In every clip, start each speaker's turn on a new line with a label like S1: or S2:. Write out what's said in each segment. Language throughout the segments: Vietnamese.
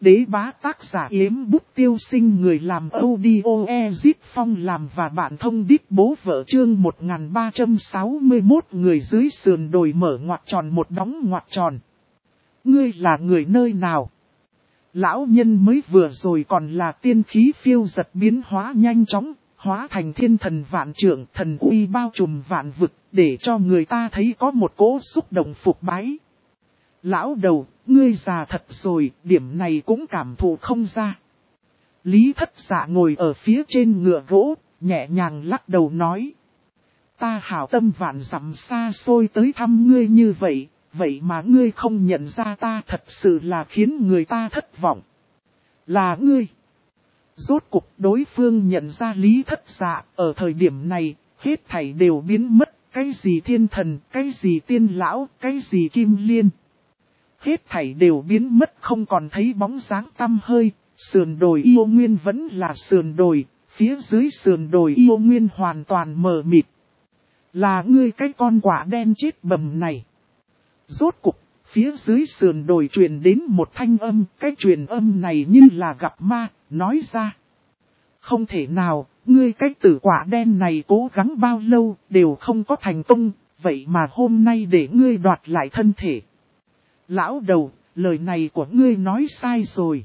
S1: đế bá tác giả Yếm Bút Tiêu Sinh, người làm audio Ezit Phong làm và bạn thông đít bố vợ. Chương 1361, người dưới sườn đồi mở ngoặc tròn một đóng ngoặc tròn. Ngươi là người nơi nào? Lão nhân mới vừa rồi còn là tiên khí phiêu giật biến hóa nhanh chóng, hóa thành thiên thần vạn trượng, thần uy bao trùm vạn vực, để cho người ta thấy có một cỗ xúc động phục bái. Lão đầu, ngươi già thật rồi, điểm này cũng cảm thụ không ra. Lý Thất Dạ ngồi ở phía trên ngựa gỗ, nhẹ nhàng lắc đầu nói. Ta hảo tâm vạn dặm xa xôi tới thăm ngươi như vậy, vậy mà ngươi không nhận ra ta, thật sự là khiến người ta thất vọng. Là ngươi. Rốt cục đối phương nhận ra Lý Thất Dạ, ở thời điểm này, hết thảy đều biến mất, cái gì thiên thần, cái gì tiên lão, cái gì kim liên. Hết thảy đều biến mất, không còn thấy bóng dáng tăm hơi, sườn đồi yêu nguyên vẫn là sườn đồi, phía dưới sườn đồi yêu nguyên hoàn toàn mờ mịt. Là ngươi cái con quả đen chết bầm này. Rốt cục, phía dưới sườn đồi truyền đến một thanh âm, cái truyền âm này như là gặp ma, nói ra. Không thể nào, ngươi cái tử quả đen này cố gắng bao lâu, đều không có thành công, vậy mà hôm nay để ngươi đoạt lại thân thể. Lão đầu, lời này của ngươi nói sai rồi.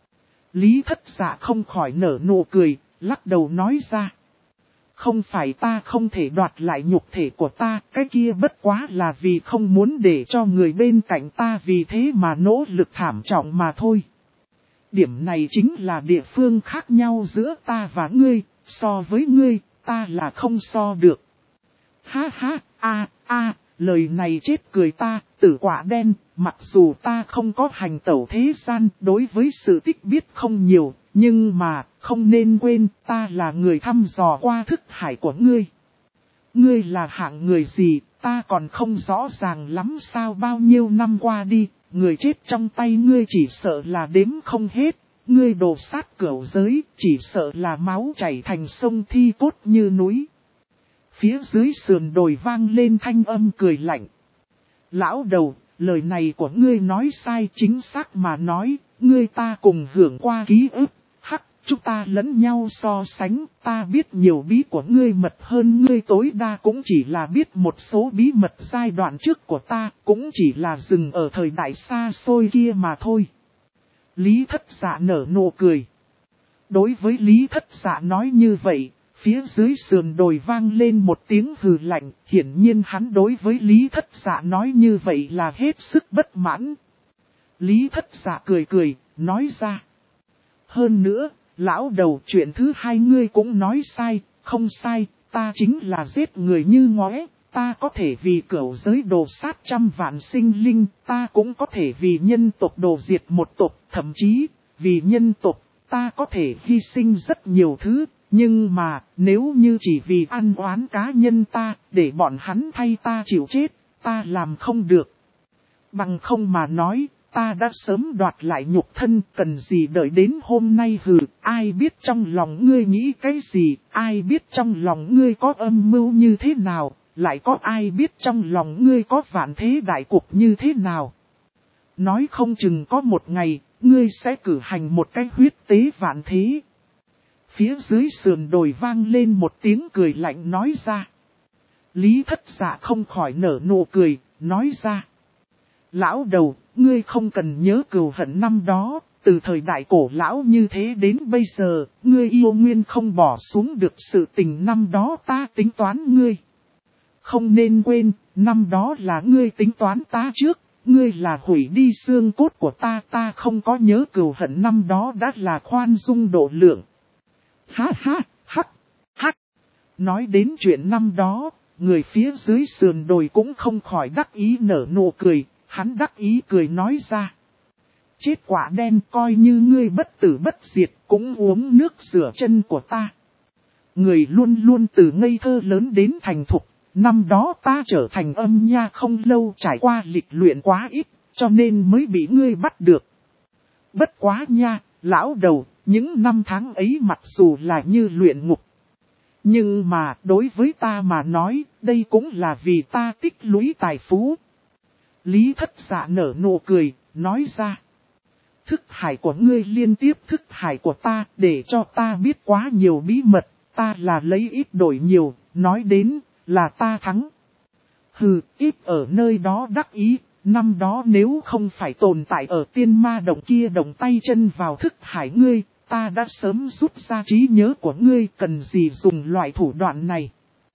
S1: Lý Thất Dạ không khỏi nở nụ cười, lắc đầu nói ra. Không phải ta không thể đoạt lại nhục thể của ta, cái kia bất quá là vì không muốn để cho người bên cạnh ta vì thế mà nỗ lực thảm trọng mà thôi. Điểm này chính là địa phương khác nhau giữa ta và ngươi, so với ngươi, ta là không so được. Ha ha, lời này chết cười ta, tử quả đen, mặc dù ta không có hành tẩu thế gian, đối với sự tích biết không nhiều, nhưng mà, không nên quên, ta là người thăm dò qua thức hải của ngươi. Ngươi là hạng người gì, ta còn không rõ ràng lắm sao. Bao nhiêu năm qua đi, người chết trong tay ngươi chỉ sợ là đếm không hết. Ngươi đổ sát cửu giới, chỉ sợ là máu chảy thành sông thi cốt như núi. Phía dưới sườn đồi vang lên thanh âm cười lạnh. Lão đầu, lời này của ngươi nói sai, chính xác mà nói, ngươi ta cùng hưởng qua ký ức. Chúng ta lẫn nhau so sánh, ta biết nhiều bí của ngươi mật hơn ngươi, tối đa cũng chỉ là biết một số bí mật giai đoạn trước của ta, cũng chỉ là dừng ở thời đại xa xôi kia mà thôi. Lý Thất Dạ nở nụ cười. Đối với Lý Thất Dạ nói như vậy, phía dưới sườn đồi vang lên một tiếng hừ lạnh, hiển nhiên hắn đối với Lý Thất Dạ nói như vậy là hết sức bất mãn. Lý Thất Dạ cười, nói ra. Hơn nữa, lão đầu, chuyện thứ hai ngươi cũng nói sai, không sai, ta chính là giết người như ngóe, ta có thể vì cửu giới đồ sát trăm vạn sinh linh, ta cũng có thể vì nhân tộc đồ diệt một tộc, thậm chí, vì nhân tộc, ta có thể hy sinh rất nhiều thứ, nhưng mà, nếu như chỉ vì ăn oán cá nhân ta, để bọn hắn thay ta chịu chết, ta làm không được. Bằng không mà nói, ta đã sớm đoạt lại nhục thân, cần gì đợi đến hôm nay hừ, ai biết trong lòng ngươi nghĩ cái gì, ai biết trong lòng ngươi có âm mưu như thế nào, lại có ai biết trong lòng ngươi có vạn thế đại cục như thế nào. Nói không chừng có một ngày, ngươi sẽ cử hành một cái huyết tế vạn thế. Phía dưới sườn đồi vang lên một tiếng cười lạnh nói ra. Lý Thất Dạ không khỏi nở nụ cười, nói ra. Lão đầu, ngươi không cần nhớ cừu hận năm đó, từ thời đại cổ lão như thế đến bây giờ, ngươi yêu nguyên không bỏ xuống được sự tình năm đó ta tính toán ngươi. Không nên quên, năm đó là ngươi tính toán ta trước, ngươi là hủy đi xương cốt của ta, ta không có nhớ cừu hận năm đó đã là khoan dung độ lượng. Hắc. Nói đến chuyện năm đó, người phía dưới sườn đồi cũng không khỏi đắc ý nở nụ cười. Hắn đắc ý cười nói ra. Chết quả đen, coi như ngươi bất tử bất diệt, cũng uống nước rửa chân của ta. Người luôn luôn từ ngây thơ lớn đến thành thục. Năm đó ta trở thành âm nha không lâu, trải qua lịch luyện quá ít, cho nên mới bị ngươi bắt được. Bất quá nha, lão đầu, những năm tháng ấy mặc dù là như luyện ngục. Nhưng mà, đối với ta mà nói, đây cũng là vì ta tích lũy tài phú. Lý Thất Dạ nở nụ cười, nói ra. thức hải của ngươi liên tiếp thức hải của ta để cho ta biết quá nhiều bí mật, ta là lấy ít đổi nhiều, nói đến là ta thắng. Hừ, ít ở nơi đó đắc ý, năm đó nếu không phải tồn tại ở tiên ma động kia động tay chân vào thức hải ngươi, ta đã sớm rút ra trí nhớ của ngươi, cần gì dùng loại thủ đoạn này.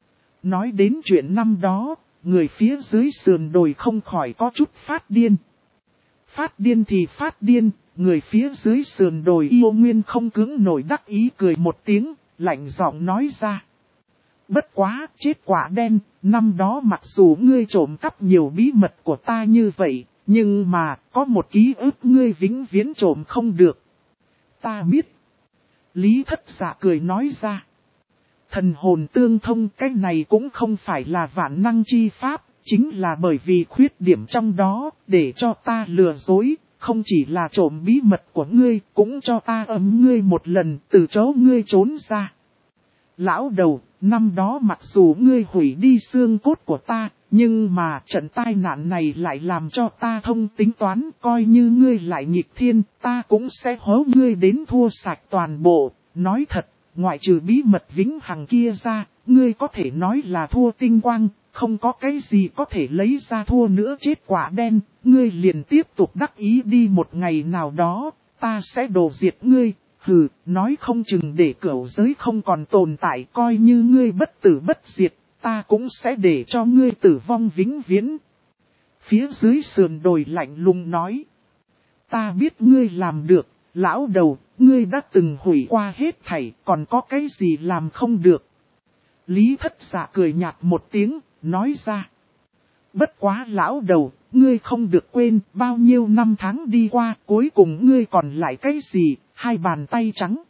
S1: Nói đến chuyện năm đó, người phía dưới sườn đồi không khỏi có chút phát điên. Phát điên thì phát điên, người phía dưới sườn đồi yêu nguyên không cứng nổi đắc ý cười một tiếng, lạnh giọng nói ra. Bất quá, chết quả đen, năm đó mặc dù ngươi trộm cắp nhiều bí mật của ta như vậy, nhưng mà, có một ký ức ngươi vĩnh viễn trộm không được. Ta biết. Lý Thất Dạ cười nói ra. Thần hồn tương thông cái này cũng không phải là vạn năng chi pháp, chính là bởi vì khuyết điểm trong đó, để cho ta lừa dối, không chỉ là trộm bí mật của ngươi, cũng cho ta ấm ngươi một lần, từ chỗ ngươi trốn ra. Lão đầu, năm đó mặc dù ngươi hủy đi xương cốt của ta, nhưng mà trận tai nạn này lại làm cho ta thông tính toán, coi như ngươi lại nghịch thiên, ta cũng sẽ hố ngươi đến thua sạch toàn bộ. Nói thật, ngoại trừ bí mật vĩnh hằng kia ra, ngươi có thể nói là thua tinh quang, không có cái gì có thể lấy ra thua nữa chết quả đen, ngươi liền tiếp tục đắc ý đi một ngày nào đó, ta sẽ đổ diệt ngươi. Hừ, nói không chừng để cửu giới không còn tồn tại, coi như ngươi bất tử bất diệt, ta cũng sẽ để cho ngươi tử vong vĩnh viễn. Phía dưới sườn đồi lạnh lùng nói. Ta biết ngươi làm được, lão đầu, ngươi đã từng hủy qua hết thảy, còn có cái gì làm không được. Lý Thất Dạ cười nhạt một tiếng, nói ra. Bất quá lão đầu, ngươi không được quên, bao nhiêu năm tháng đi qua, cuối cùng ngươi còn lại cái gì, hai bàn tay trắng.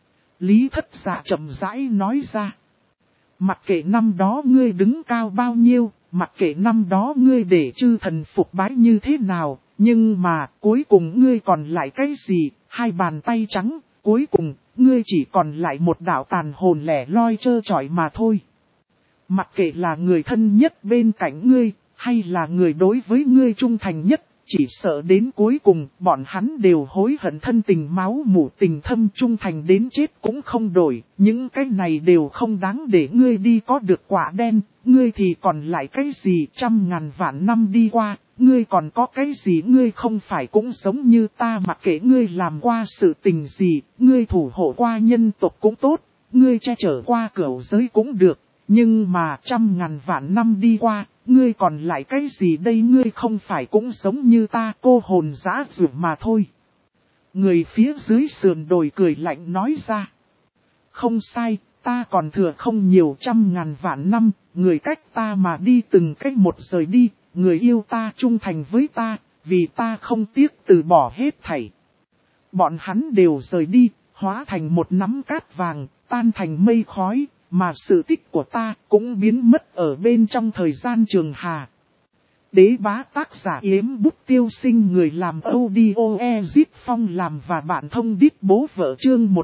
S1: Lý Thất Dạ chậm rãi nói ra. Mặc kệ năm đó ngươi đứng cao bao nhiêu, mặc kệ năm đó ngươi để chư thần phục bái như thế nào, nhưng mà cuối cùng ngươi còn lại cái gì, hai bàn tay trắng, cuối cùng ngươi chỉ còn lại một đạo tàn hồn lẻ loi trơ trọi mà thôi. Mặc kệ là người thân nhất bên cạnh ngươi, hay là người đối với ngươi trung thành nhất, chỉ sợ đến cuối cùng bọn hắn đều hối hận thân tình máu mủ tình thâm trung thành đến chết cũng không đổi. Những cái này đều không đáng để ngươi đi có được quả đen, ngươi thì còn lại cái gì 100.000 vạn năm đi qua, ngươi còn có cái gì ngươi không phải cũng giống như ta mặc kệ ngươi làm qua sự tình gì, ngươi thủ hộ qua nhân tộc cũng tốt, ngươi che chở qua cửu giới cũng được. Nhưng mà 100.000 vạn năm đi qua, ngươi còn lại cái gì đây ngươi không phải cũng giống như ta cô hồn dã dụ mà thôi. Người phía dưới sườn đồi cười lạnh nói ra. Không sai, ta còn thừa không nhiều 100.000 vạn năm, người cách ta mà đi từng cách một rời đi, người yêu ta trung thành với ta, vì ta không tiếc từ bỏ hết thảy. Bọn hắn đều rời đi, hóa thành một nắm cát vàng, tan thành mây khói. Mà sự tích của ta cũng biến mất ở bên trong thời gian trường hà. Đế bá tác giả Yếm Bút Tiêu Sinh, người làm audio Ezit Phong làm và bạn thông đít bố vợ chương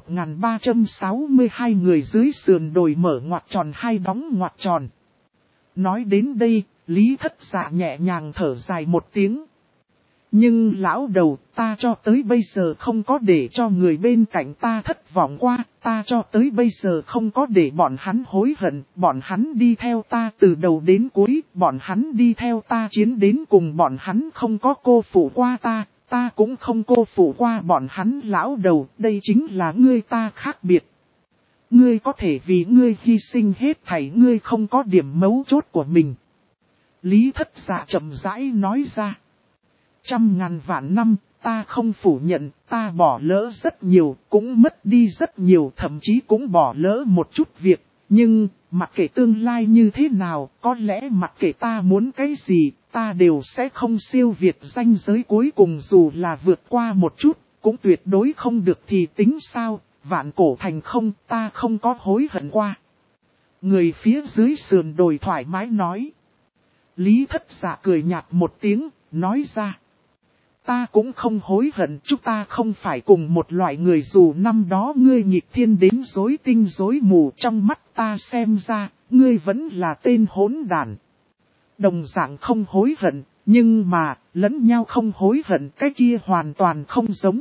S1: 1362, người dưới sườn đồi mở ngoặc tròn hai đóng ngoặc tròn. Nói đến đây, Lý Thất Dạ nhẹ nhàng thở dài một tiếng. Nhưng lão đầu, ta cho tới bây giờ không có để cho người bên cạnh ta thất vọng qua, ta cho tới bây giờ không có để bọn hắn hối hận, bọn hắn đi theo ta từ đầu đến cuối, bọn hắn đi theo ta chiến đến cùng, bọn hắn không có cô phụ qua ta cũng không cô phụ qua bọn hắn. Lão đầu, đây chính là ngươi ta khác biệt. Ngươi có thể vì ngươi hy sinh hết thảy, ngươi không có điểm mấu chốt của mình. Lý Thất Dạ chậm rãi nói ra. 100.000 vạn năm, ta không phủ nhận, ta bỏ lỡ rất nhiều, cũng mất đi rất nhiều, thậm chí cũng bỏ lỡ một chút việc. Nhưng, mặc kệ tương lai như thế nào, có lẽ mặc kệ ta muốn cái gì, ta đều sẽ không siêu việt ranh giới cuối cùng, dù là vượt qua một chút, cũng tuyệt đối không được thì tính sao, vạn cổ thành không, ta không có hối hận qua. Người phía dưới sườn đồi thoải mái nói. Lý Thất Dạ cười nhạt một tiếng, nói ra. Ta cũng không hối hận, chúng ta không phải cùng một loại người, dù năm đó ngươi nghịch thiên đến rối tinh rối mù, trong mắt ta xem ra, ngươi vẫn là tên hỗn đản. Đồng dạng không hối hận, Nhưng mà, lẫn nhau không hối hận, cái kia hoàn toàn không giống.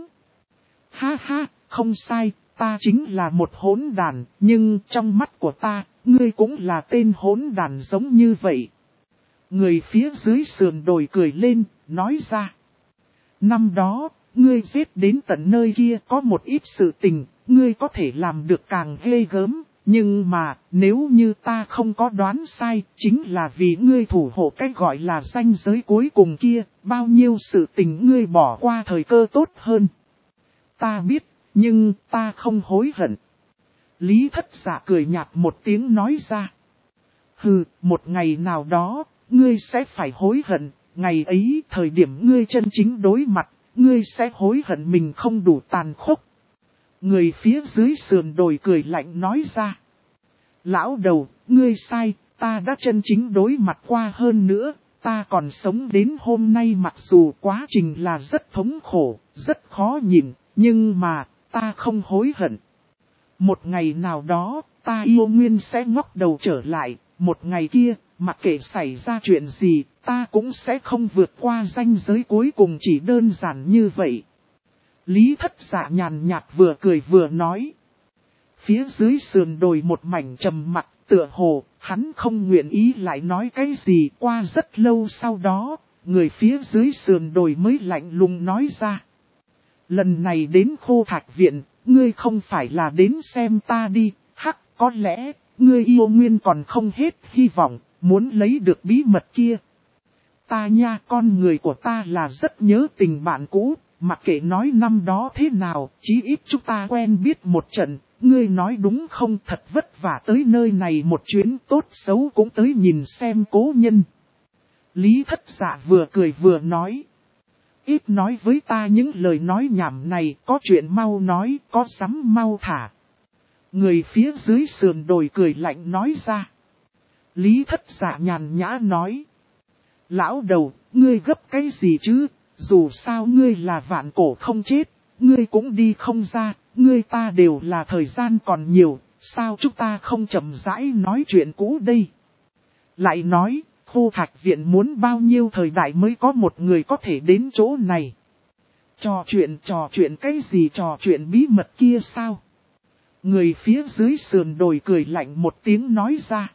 S1: Ha ha, không sai, ta chính là một hỗn đàn, nhưng trong mắt của ta, ngươi cũng là tên hỗn đàn giống như vậy. Người phía dưới sườn đồi cười lên, nói ra. Năm đó, ngươi giết đến tận nơi kia có một ít sự tình, ngươi có thể làm được càng ghê gớm. Nhưng mà, nếu như ta không có đoán sai, chính là vì ngươi thủ hộ cái gọi là ranh giới cuối cùng kia, bao nhiêu sự tình ngươi bỏ qua thời cơ tốt hơn. Ta biết, nhưng ta không hối hận. Lý Thất Dạ cười nhạt một tiếng nói ra. Hừ, một ngày nào đó, ngươi sẽ phải hối hận, ngày ấy thời điểm ngươi chân chính đối mặt, ngươi sẽ hối hận mình không đủ tàn khốc. Người phía dưới sườn đồi cười lạnh nói ra. Lão đầu, ngươi sai, ta đã chân chính đối mặt qua hơn nữa, ta còn sống đến hôm nay mặc dù quá trình là rất thống khổ, rất khó nhịn, nhưng mà, ta không hối hận. Một ngày nào đó, ta yêu nguyên sẽ ngóc đầu trở lại, một ngày kia, mặc kệ xảy ra chuyện gì, ta cũng sẽ không vượt qua ranh giới cuối cùng chỉ đơn giản như vậy. Lý Thất Dạ nhàn nhạt vừa cười vừa nói. Phía dưới sườn đồi một mảnh trầm mặc, tựa hồ, hắn không nguyện ý lại nói cái gì. Qua rất lâu sau đó, người phía dưới sườn đồi mới lạnh lùng nói ra. Lần này đến Khô Thạch Viện, ngươi không phải là đến xem ta đi, hắc, có lẽ, ngươi yêu nguyên còn không hết hy vọng, muốn lấy được bí mật kia. Ta nha, con người của ta là rất nhớ tình bạn cũ, mặc kệ nói năm đó thế nào, chí ít chúng ta quen biết một trận, ngươi nói đúng không, thật vất vả tới nơi này một chuyến, tốt xấu cũng tới nhìn xem cố nhân. Lý Thất Dạ vừa cười vừa nói. Ít nói với ta những lời nói nhảm này, có chuyện mau nói, có sắm mau thả. Người phía dưới sườn đồi cười lạnh nói ra. Lý Thất Dạ nhàn nhã nói. Lão đầu, ngươi gấp cái gì chứ, dù sao ngươi là vạn cổ không chết, ngươi cũng đi không ra, ngươi ta đều là thời gian còn nhiều, sao chúng ta không chậm rãi nói chuyện cũ đây. Lại nói, Khô Thạch Viện muốn bao nhiêu thời đại mới có một người có thể đến chỗ này. Trò chuyện cái gì, trò chuyện bí mật kia sao? Người phía dưới sườn đồi cười lạnh một tiếng nói ra.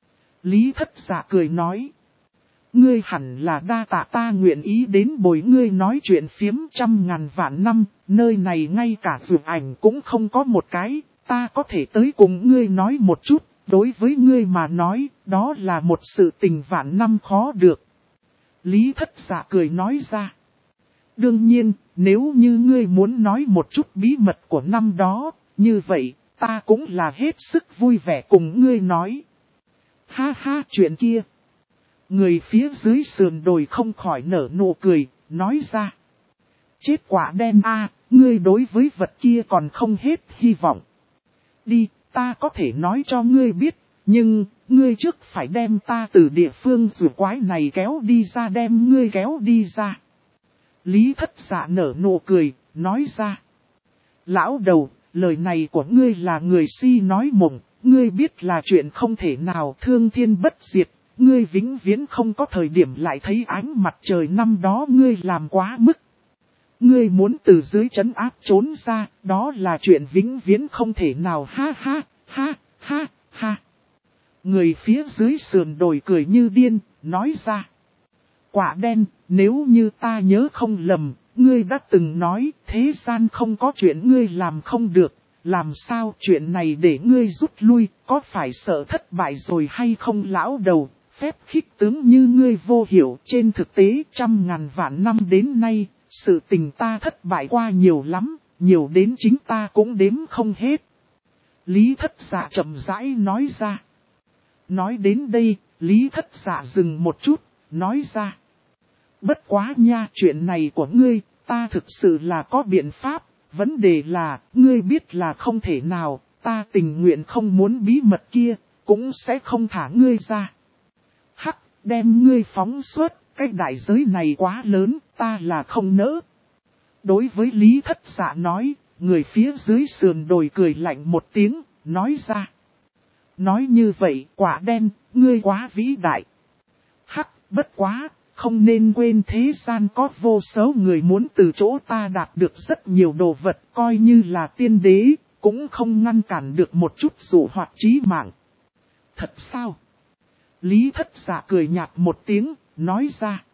S1: Lý Thất Dạ cười nói. Ngươi hẳn là đa tạ, ta nguyện ý đến bồi ngươi nói chuyện phiếm trăm ngàn vạn năm, nơi này ngay cả vườn ảnh cũng không có một cái, ta có thể tới cùng ngươi nói một chút, đối với ngươi mà nói, đó là một sự tình vạn năm khó được. Lý Thất Dạ cười nói ra. Đương nhiên, nếu như ngươi muốn nói một chút bí mật của năm đó, như vậy, ta cũng là hết sức vui vẻ cùng ngươi nói. Ha ha, chuyện kia. Người phía dưới sườn đồi không khỏi nở nụ cười, nói ra. Chết quả đen a, ngươi đối với vật kia còn không hết hy vọng. Đi, ta có thể nói cho ngươi biết, nhưng, ngươi trước phải đem ta từ địa phương rùa quái này kéo đi ra, đem ngươi kéo đi ra. Lý Thất Dạ nở nụ cười, nói ra. Lão đầu, lời này của ngươi là người si nói mộng, ngươi biết là chuyện không thể nào, thương thiên bất diệt. Ngươi vĩnh viễn không có thời điểm lại thấy ánh mặt trời, năm đó ngươi làm quá mức. Ngươi muốn từ dưới trấn áp trốn ra, đó là chuyện vĩnh viễn không thể nào, ha ha, ha, ha, ha. Người phía dưới sườn đồi cười như điên, nói ra. Quả đen, nếu như ta nhớ không lầm, ngươi đã từng nói thế gian không có chuyện ngươi làm không được. Làm sao chuyện này để ngươi rút lui, có phải sợ thất bại rồi hay không lão đầu? Phép khích tướng như ngươi vô hiểu, trên thực tế trăm ngàn vạn năm đến nay, sự tình ta thất bại qua nhiều lắm, nhiều đến chính ta cũng đếm không hết. Lý Thất Dạ chậm rãi nói ra. Nói đến đây, Lý Thất Dạ dừng một chút, nói ra. Bất quá nha, chuyện này của ngươi, ta thực sự là có biện pháp, vấn đề là, ngươi biết là không thể nào, ta tình nguyện không muốn bí mật kia, cũng sẽ không thả ngươi ra. Hắc, đem ngươi phóng suốt, cái đại giới này quá lớn, ta là không nỡ. Đối với Lý Thất Dạ nói, người phía dưới sườn đồi cười lạnh một tiếng, nói ra. Nói như vậy, quả đen, ngươi quá vĩ đại. Hắc, bất quá, không nên quên thế gian có vô số người muốn từ chỗ ta đạt được rất nhiều đồ vật, coi như là tiên đế, cũng không ngăn cản được một chút dụ hoặc chí mạng. Thật sao? Lý Thất Dạ cười nhạt một tiếng, nói ra.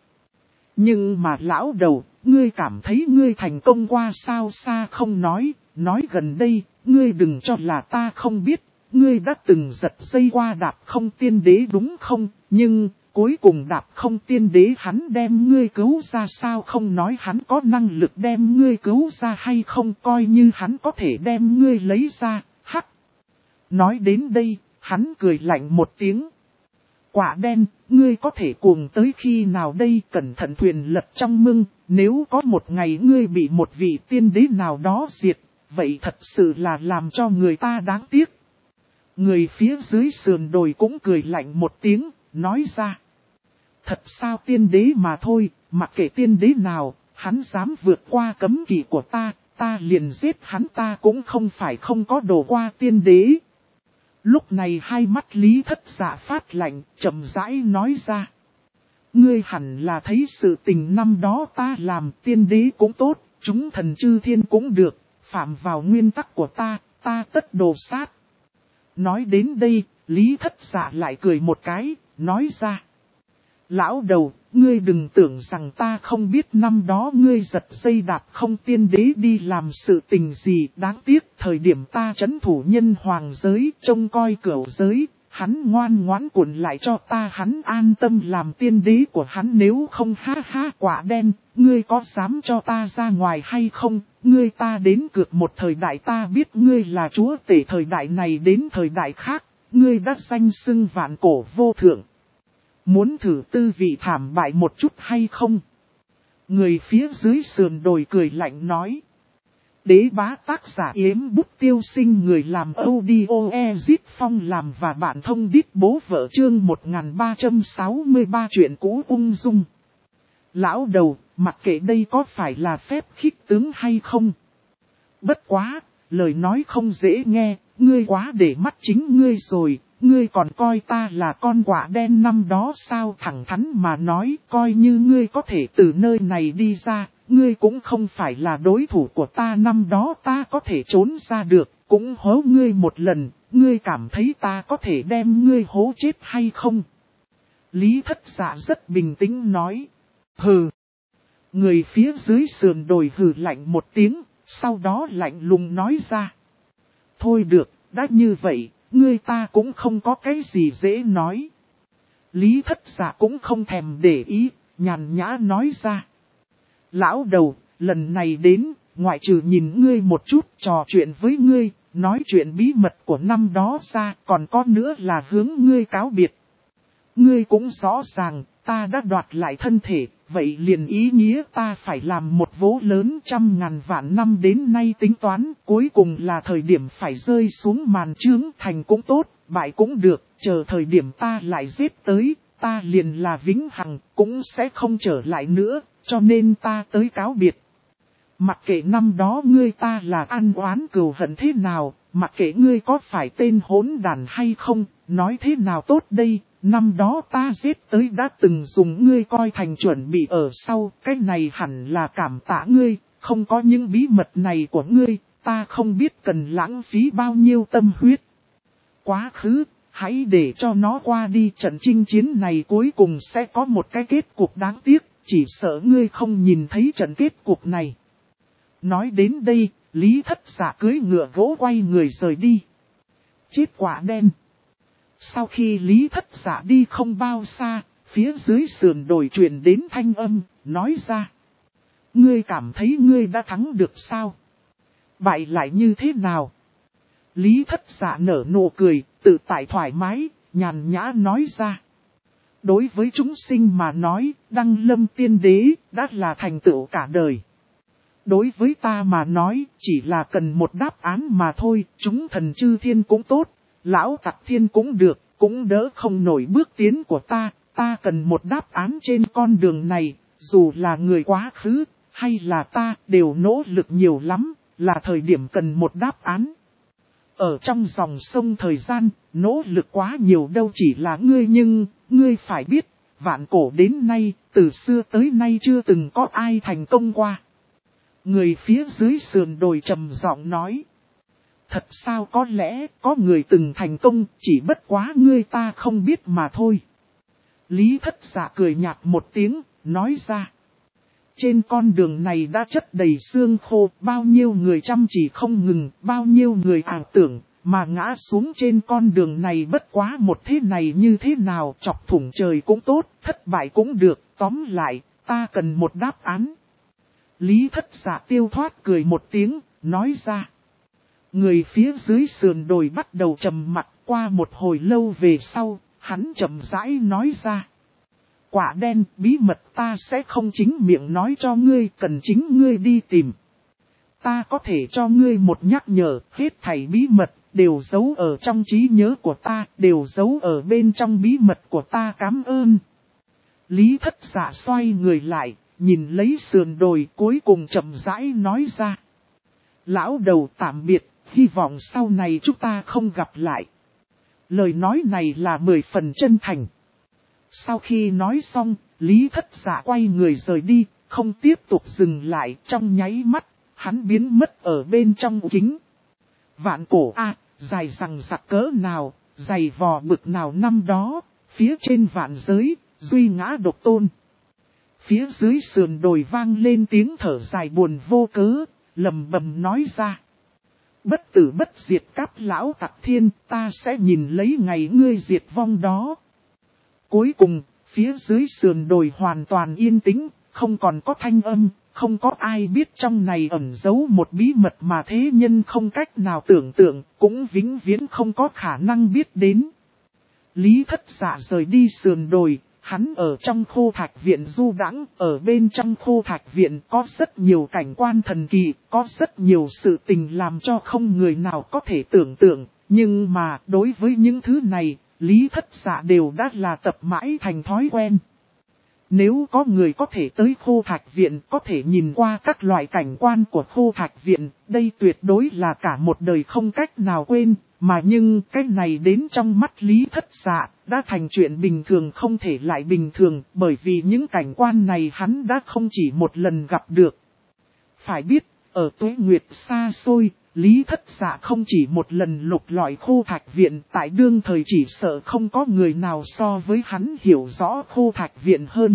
S1: Nhưng mà lão đầu, ngươi cảm thấy ngươi thành công qua sao? Xa không nói gần đây, ngươi đừng cho là ta không biết, ngươi đã từng giật dây qua Đạp Không tiên đế đúng không? Nhưng, cuối cùng Đạp Không tiên đế hắn đem ngươi cứu ra sao? Không nói hắn có năng lực đem ngươi cứu ra hay không, coi như hắn có thể đem ngươi lấy ra, hắc. Nói đến đây, hắn cười lạnh một tiếng. Quả đen, ngươi có thể cuồng tới khi nào đây? Cẩn thận thuyền lật trong mưng, nếu có một ngày ngươi bị một vị tiên đế nào đó diệt, vậy thật sự là làm cho người ta đáng tiếc. Người phía dưới sườn đồi cũng cười lạnh một tiếng, nói ra. Thật sao? Tiên đế mà thôi, mặc kệ tiên đế nào, hắn dám vượt qua cấm kỵ của ta liền giết hắn. Ta cũng không phải không có đổ qua tiên đế. Lúc này hai mắt Lý Thất Dạ phát lạnh, chậm rãi nói ra. Ngươi hẳn là thấy sự tình năm đó ta làm, tiên đế cũng tốt, chúng thần chư thiên cũng được, phạm vào nguyên tắc của ta tất đồ sát. Nói đến đây, Lý Thất Dạ lại cười một cái, nói ra. Lão đầu, ngươi đừng tưởng rằng ta không biết năm đó ngươi giật dây Đạp Không tiên đế đi làm sự tình gì. Đáng tiếc thời điểm ta trấn thủ nhân hoàng giới, trông coi cửu giới, hắn ngoan ngoãn cuộn lại cho ta, hắn an tâm làm tiên đế của hắn. Nếu không quả đen, ngươi có dám cho ta ra ngoài hay không? Ngươi ta đến cược một thời đại, ta biết ngươi là chúa tể thời đại này đến thời đại khác, ngươi đã danh xưng vạn cổ vô thượng. Muốn thử tư vị thảm bại một chút hay không? Người phía dưới sườn đồi cười lạnh nói. Đế bá tác giả Yếm Bút Tiêu Sinh, người làm audio Ezit Phong làm và bạn thông đít bố vợ, chương 1363 chuyện cũ ung dung. Lão đầu, mặc kệ đây có phải là phép khích tướng hay không? Bất quá, lời nói không dễ nghe, ngươi quá để mắt chính ngươi rồi. Ngươi còn coi ta là con quạ đen năm đó sao? Thẳng thắn mà nói, coi như ngươi có thể từ nơi này đi ra, ngươi cũng không phải là đối thủ của ta năm đó. Ta có thể trốn ra được, cũng hố ngươi một lần, ngươi cảm thấy ta có thể đem ngươi hố chết hay không? Lý Thất Dạ rất bình tĩnh nói. Hừ. Người phía dưới sườn đồi hừ lạnh một tiếng, sau đó lạnh lùng nói ra. Thôi được, đã như vậy. Ngươi ta cũng không có cái gì dễ nói. Lý Thất Dạ cũng không thèm để ý, nhàn nhã nói ra. Lão đầu, lần này đến, ngoại trừ nhìn ngươi một chút, trò chuyện với ngươi, nói chuyện bí mật của năm đó ra, còn có nữa là hướng ngươi cáo biệt. Ngươi cũng rõ ràng, ta đã đoạt lại thân thể, vậy liền ý nghĩa ta phải làm một vố lớn 100.000 vạn năm đến nay tính toán, cuối cùng là thời điểm phải rơi xuống màn chướng, thành cũng tốt, bại cũng được, chờ thời điểm ta lại giết tới, ta liền là vĩnh hằng, cũng sẽ không trở lại nữa, cho nên ta tới cáo biệt. Mặc kệ năm đó ngươi ta là ăn oán cừu hận thế nào, mặc kệ ngươi có phải tên hỗn đàn hay không, nói thế nào tốt đây. Năm đó ta giết tới đã từng dùng ngươi coi thành chuẩn bị ở sau, cái này hẳn là cảm tạ ngươi, không có những bí mật này của ngươi, ta không biết cần lãng phí bao nhiêu tâm huyết. Quá khứ, hãy để cho nó qua đi, trận chinh chiến này cuối cùng sẽ có một cái kết cục đáng tiếc, chỉ sợ ngươi không nhìn thấy trận kết cục này. Nói đến đây, Lý Thất Dạ cưỡi ngựa gỗ quay người rời đi. Chết quả đen. Sau khi Lý Thất Dạ đi không bao xa, phía dưới sườn đồi truyền đến thanh âm, nói ra. Ngươi cảm thấy ngươi đã thắng được sao? Bại lại như thế nào? Lý Thất Dạ nở nụ cười, tự tại thoải mái, nhàn nhã nói ra. Đối với chúng sinh mà nói, Đăng Lâm tiên đế, đã là thành tựu cả đời. Đối với ta mà nói, chỉ là cần một đáp án mà thôi, chúng thần chư thiên cũng tốt. Lão Tặc Thiên cũng được, cũng đỡ không nổi bước tiến của ta cần một đáp án trên con đường này, dù là người quá khứ, hay là ta, đều nỗ lực nhiều lắm, là thời điểm cần một đáp án. Ở trong dòng sông thời gian, nỗ lực quá nhiều đâu chỉ là ngươi, nhưng, ngươi phải biết, vạn cổ đến nay, từ xưa tới nay chưa từng có ai thành công qua. Người phía dưới sườn đồi trầm giọng nói. Thật sao có lẽ có người từng thành công, chỉ bất quá ngươi ta không biết mà thôi. Lý Thất Dạ cười nhạt một tiếng, nói ra. Trên con đường này đã chất đầy xương khô, bao nhiêu người chăm chỉ không ngừng, bao nhiêu người ảo tưởng, mà ngã xuống trên con đường này bất quá một thế này như thế nào, chọc thủng trời cũng tốt, thất bại cũng được, tóm lại, ta cần một đáp án. Lý Thất Dạ tiêu thoát cười một tiếng, nói ra. Người phía dưới sườn đồi bắt đầu trầm mặc, qua một hồi lâu về sau, hắn chậm rãi nói ra. Quả đen, bí mật ta sẽ không chính miệng nói cho ngươi, cần chính ngươi đi tìm. Ta có thể cho ngươi một nhắc nhở, hết thảy bí mật, đều giấu ở trong trí nhớ của ta, đều giấu ở bên trong bí mật của ta, cảm ơn. Lý Thất Dạ xoay người lại, nhìn lấy sườn đồi, cuối cùng chậm rãi nói ra. Lão đầu tạm biệt, hy vọng sau này chúng ta không gặp lại. Lời nói này là 10 phần chân thành. Sau khi nói xong, Lý Thất Dạ quay người rời đi, không tiếp tục dừng lại, trong nháy mắt, hắn biến mất ở bên trong kính. Vạn cổ a, dài rằng giặc cỡ nào, dày vò bực nào năm đó, phía trên vạn giới, duy ngã độc tôn. Phía dưới sườn đồi vang lên tiếng thở dài buồn vô cớ, lầm bầm nói ra. Bất tử bất diệt cáp lão tặc thiên, ta sẽ nhìn lấy ngày ngươi diệt vong đó. Cuối cùng, phía dưới sườn đồi hoàn toàn yên tĩnh, không còn có thanh âm, không có ai biết trong này ẩn giấu một bí mật mà thế nhân không cách nào tưởng tượng, cũng vĩnh viễn không có khả năng biết đến. Lý Thất Dạ rời đi sườn đồi, hắn ở trong khô thạch viện du đãng, ở bên trong khô thạch viện có rất nhiều cảnh quan thần kỳ, có rất nhiều sự tình làm cho không người nào có thể tưởng tượng, nhưng mà đối với những thứ này, Lý Thất Dạ đều đã là tập mãi thành thói quen. Nếu có người có thể tới khô thạch viện, có thể nhìn qua các loại cảnh quan của khô thạch viện, đây tuyệt đối là cả một đời không cách nào quên, mà nhưng cái này đến trong mắt Lý Thất Dạ, đã thành chuyện bình thường không thể lại bình thường, bởi vì những cảnh quan này hắn đã không chỉ một lần gặp được. Phải biết, ở tuế nguyệt xa xôi, Lý Thất Dạ không chỉ một lần lục lọi khô thạch viện, tại đương thời chỉ sợ không có người nào so với hắn hiểu rõ khô thạch viện hơn.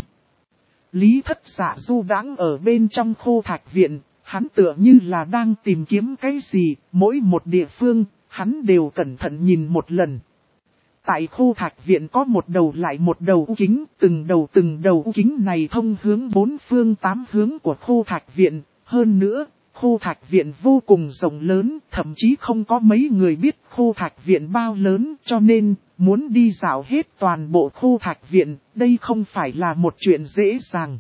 S1: Lý Thất Dạ du đãng ở bên trong khô thạch viện, hắn tựa như là đang tìm kiếm cái gì, mỗi một địa phương, hắn đều cẩn thận nhìn một lần. Tại khô thạch viện có một đầu lại một đầu u kính, từng đầu u kính này thông hướng bốn phương tám hướng của khô thạch viện, hơn nữa. Khô thạch viện vô cùng rộng lớn, thậm chí không có mấy người biết khô thạch viện bao lớn, cho nên, muốn đi dạo hết toàn bộ khô thạch viện, đây không phải là một chuyện dễ dàng.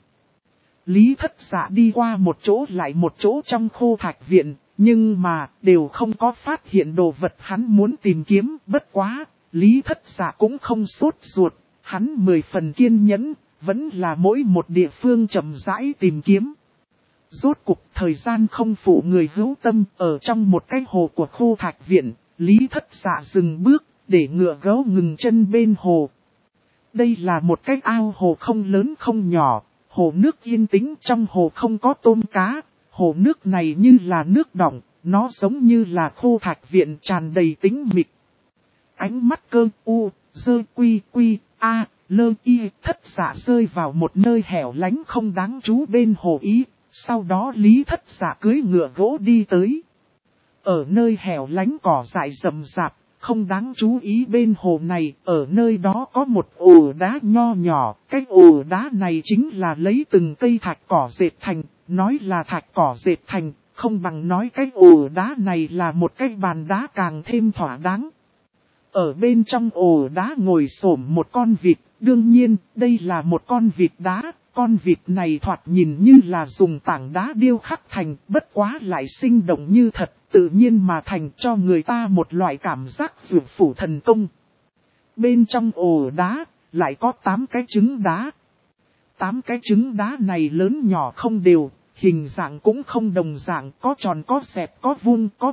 S1: Lý Thất Dạ đi qua một chỗ lại một chỗ trong khô thạch viện, nhưng mà, đều không có phát hiện đồ vật hắn muốn tìm kiếm, bất quá, Lý Thất Dạ cũng không sốt ruột, hắn 10 phần kiên nhẫn, vẫn là mỗi một địa phương chậm rãi tìm kiếm. Rốt cục thời gian không phụ người hữu tâm, ở trong một cái hồ của khô thạch viện, Lý Thất Dạ dừng bước, để ngựa gấu ngừng chân bên hồ. Đây là một cái ao hồ không lớn không nhỏ, hồ nước yên tĩnh, trong hồ không có tôm cá, hồ nước này như là nước đọng, nó giống như là khô thạch viện tràn đầy tĩnh mịch. Ánh mắt cơ u, dơ quy quy, a, lơ y, Thất Dạ rơi vào một nơi hẻo lánh không đáng trú bên hồ ý. Sau đó Lý Thất Dạ cưỡi ngựa gỗ đi tới. Ở nơi hẻo lánh cỏ dại rậm rạp, không đáng chú ý bên hồ này, ở nơi đó có một ổ đá nho nhỏ. Cái ổ đá này chính là lấy từng cây thạch cỏ dệt thành, nói là thạch cỏ dệt thành, không bằng nói cái ổ đá này là một cái bàn đá càng thêm thỏa đáng. Ở bên trong ổ đá ngồi xổm một con vịt, đương nhiên đây là một con vịt đá. Con vịt này thoạt nhìn như là dùng tảng đá điêu khắc thành, bất quá lại sinh động như thật, tự nhiên mà thành cho người ta một loại cảm giác dược phủ thần công. Bên trong ổ đá, lại có 8 cái trứng đá. 8 cái trứng đá này lớn nhỏ không đều, hình dạng cũng không đồng dạng, có tròn có xẹp có vuông, có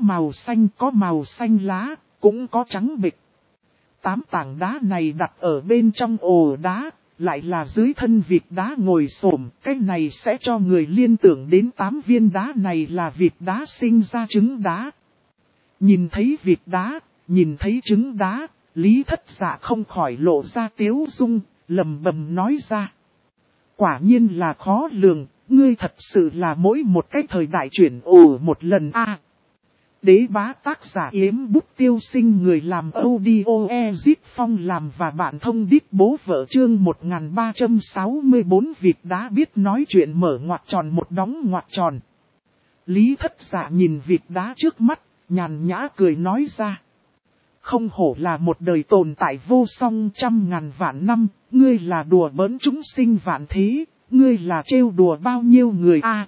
S1: màu xanh lá, cũng có trắng bịch. 8 tảng đá này đặt ở bên trong ổ đá. lại là dưới thân vịt đá ngồi xổm, cái này sẽ cho người liên tưởng đến 8 viên đá này là vịt đá sinh ra trứng đá. Nhìn thấy vịt đá, nhìn thấy trứng đá, Lý Thất Dạ không khỏi lộ ra tiếu dung, lầm bầm nói ra. Quả nhiên là khó lường, ngươi thật sự là mỗi một cái thời đại chuyển ổ một lần a. Đế bá tác giả Yếm Bút Tiêu Sinh, người làm audio Ezit Phong làm và bạn thông đít bố vợ, chương 1364 vịt đá biết nói chuyện mở ngoặc tròn một đóng ngoặc tròn. Lý Thất Dạ nhìn vịt đá trước mắt, nhàn nhã cười nói ra. Không hổ là một đời tồn tại vô song 100.000 vạn năm, ngươi là đùa bỡn chúng sinh vạn thế, ngươi là trêu đùa bao nhiêu người a.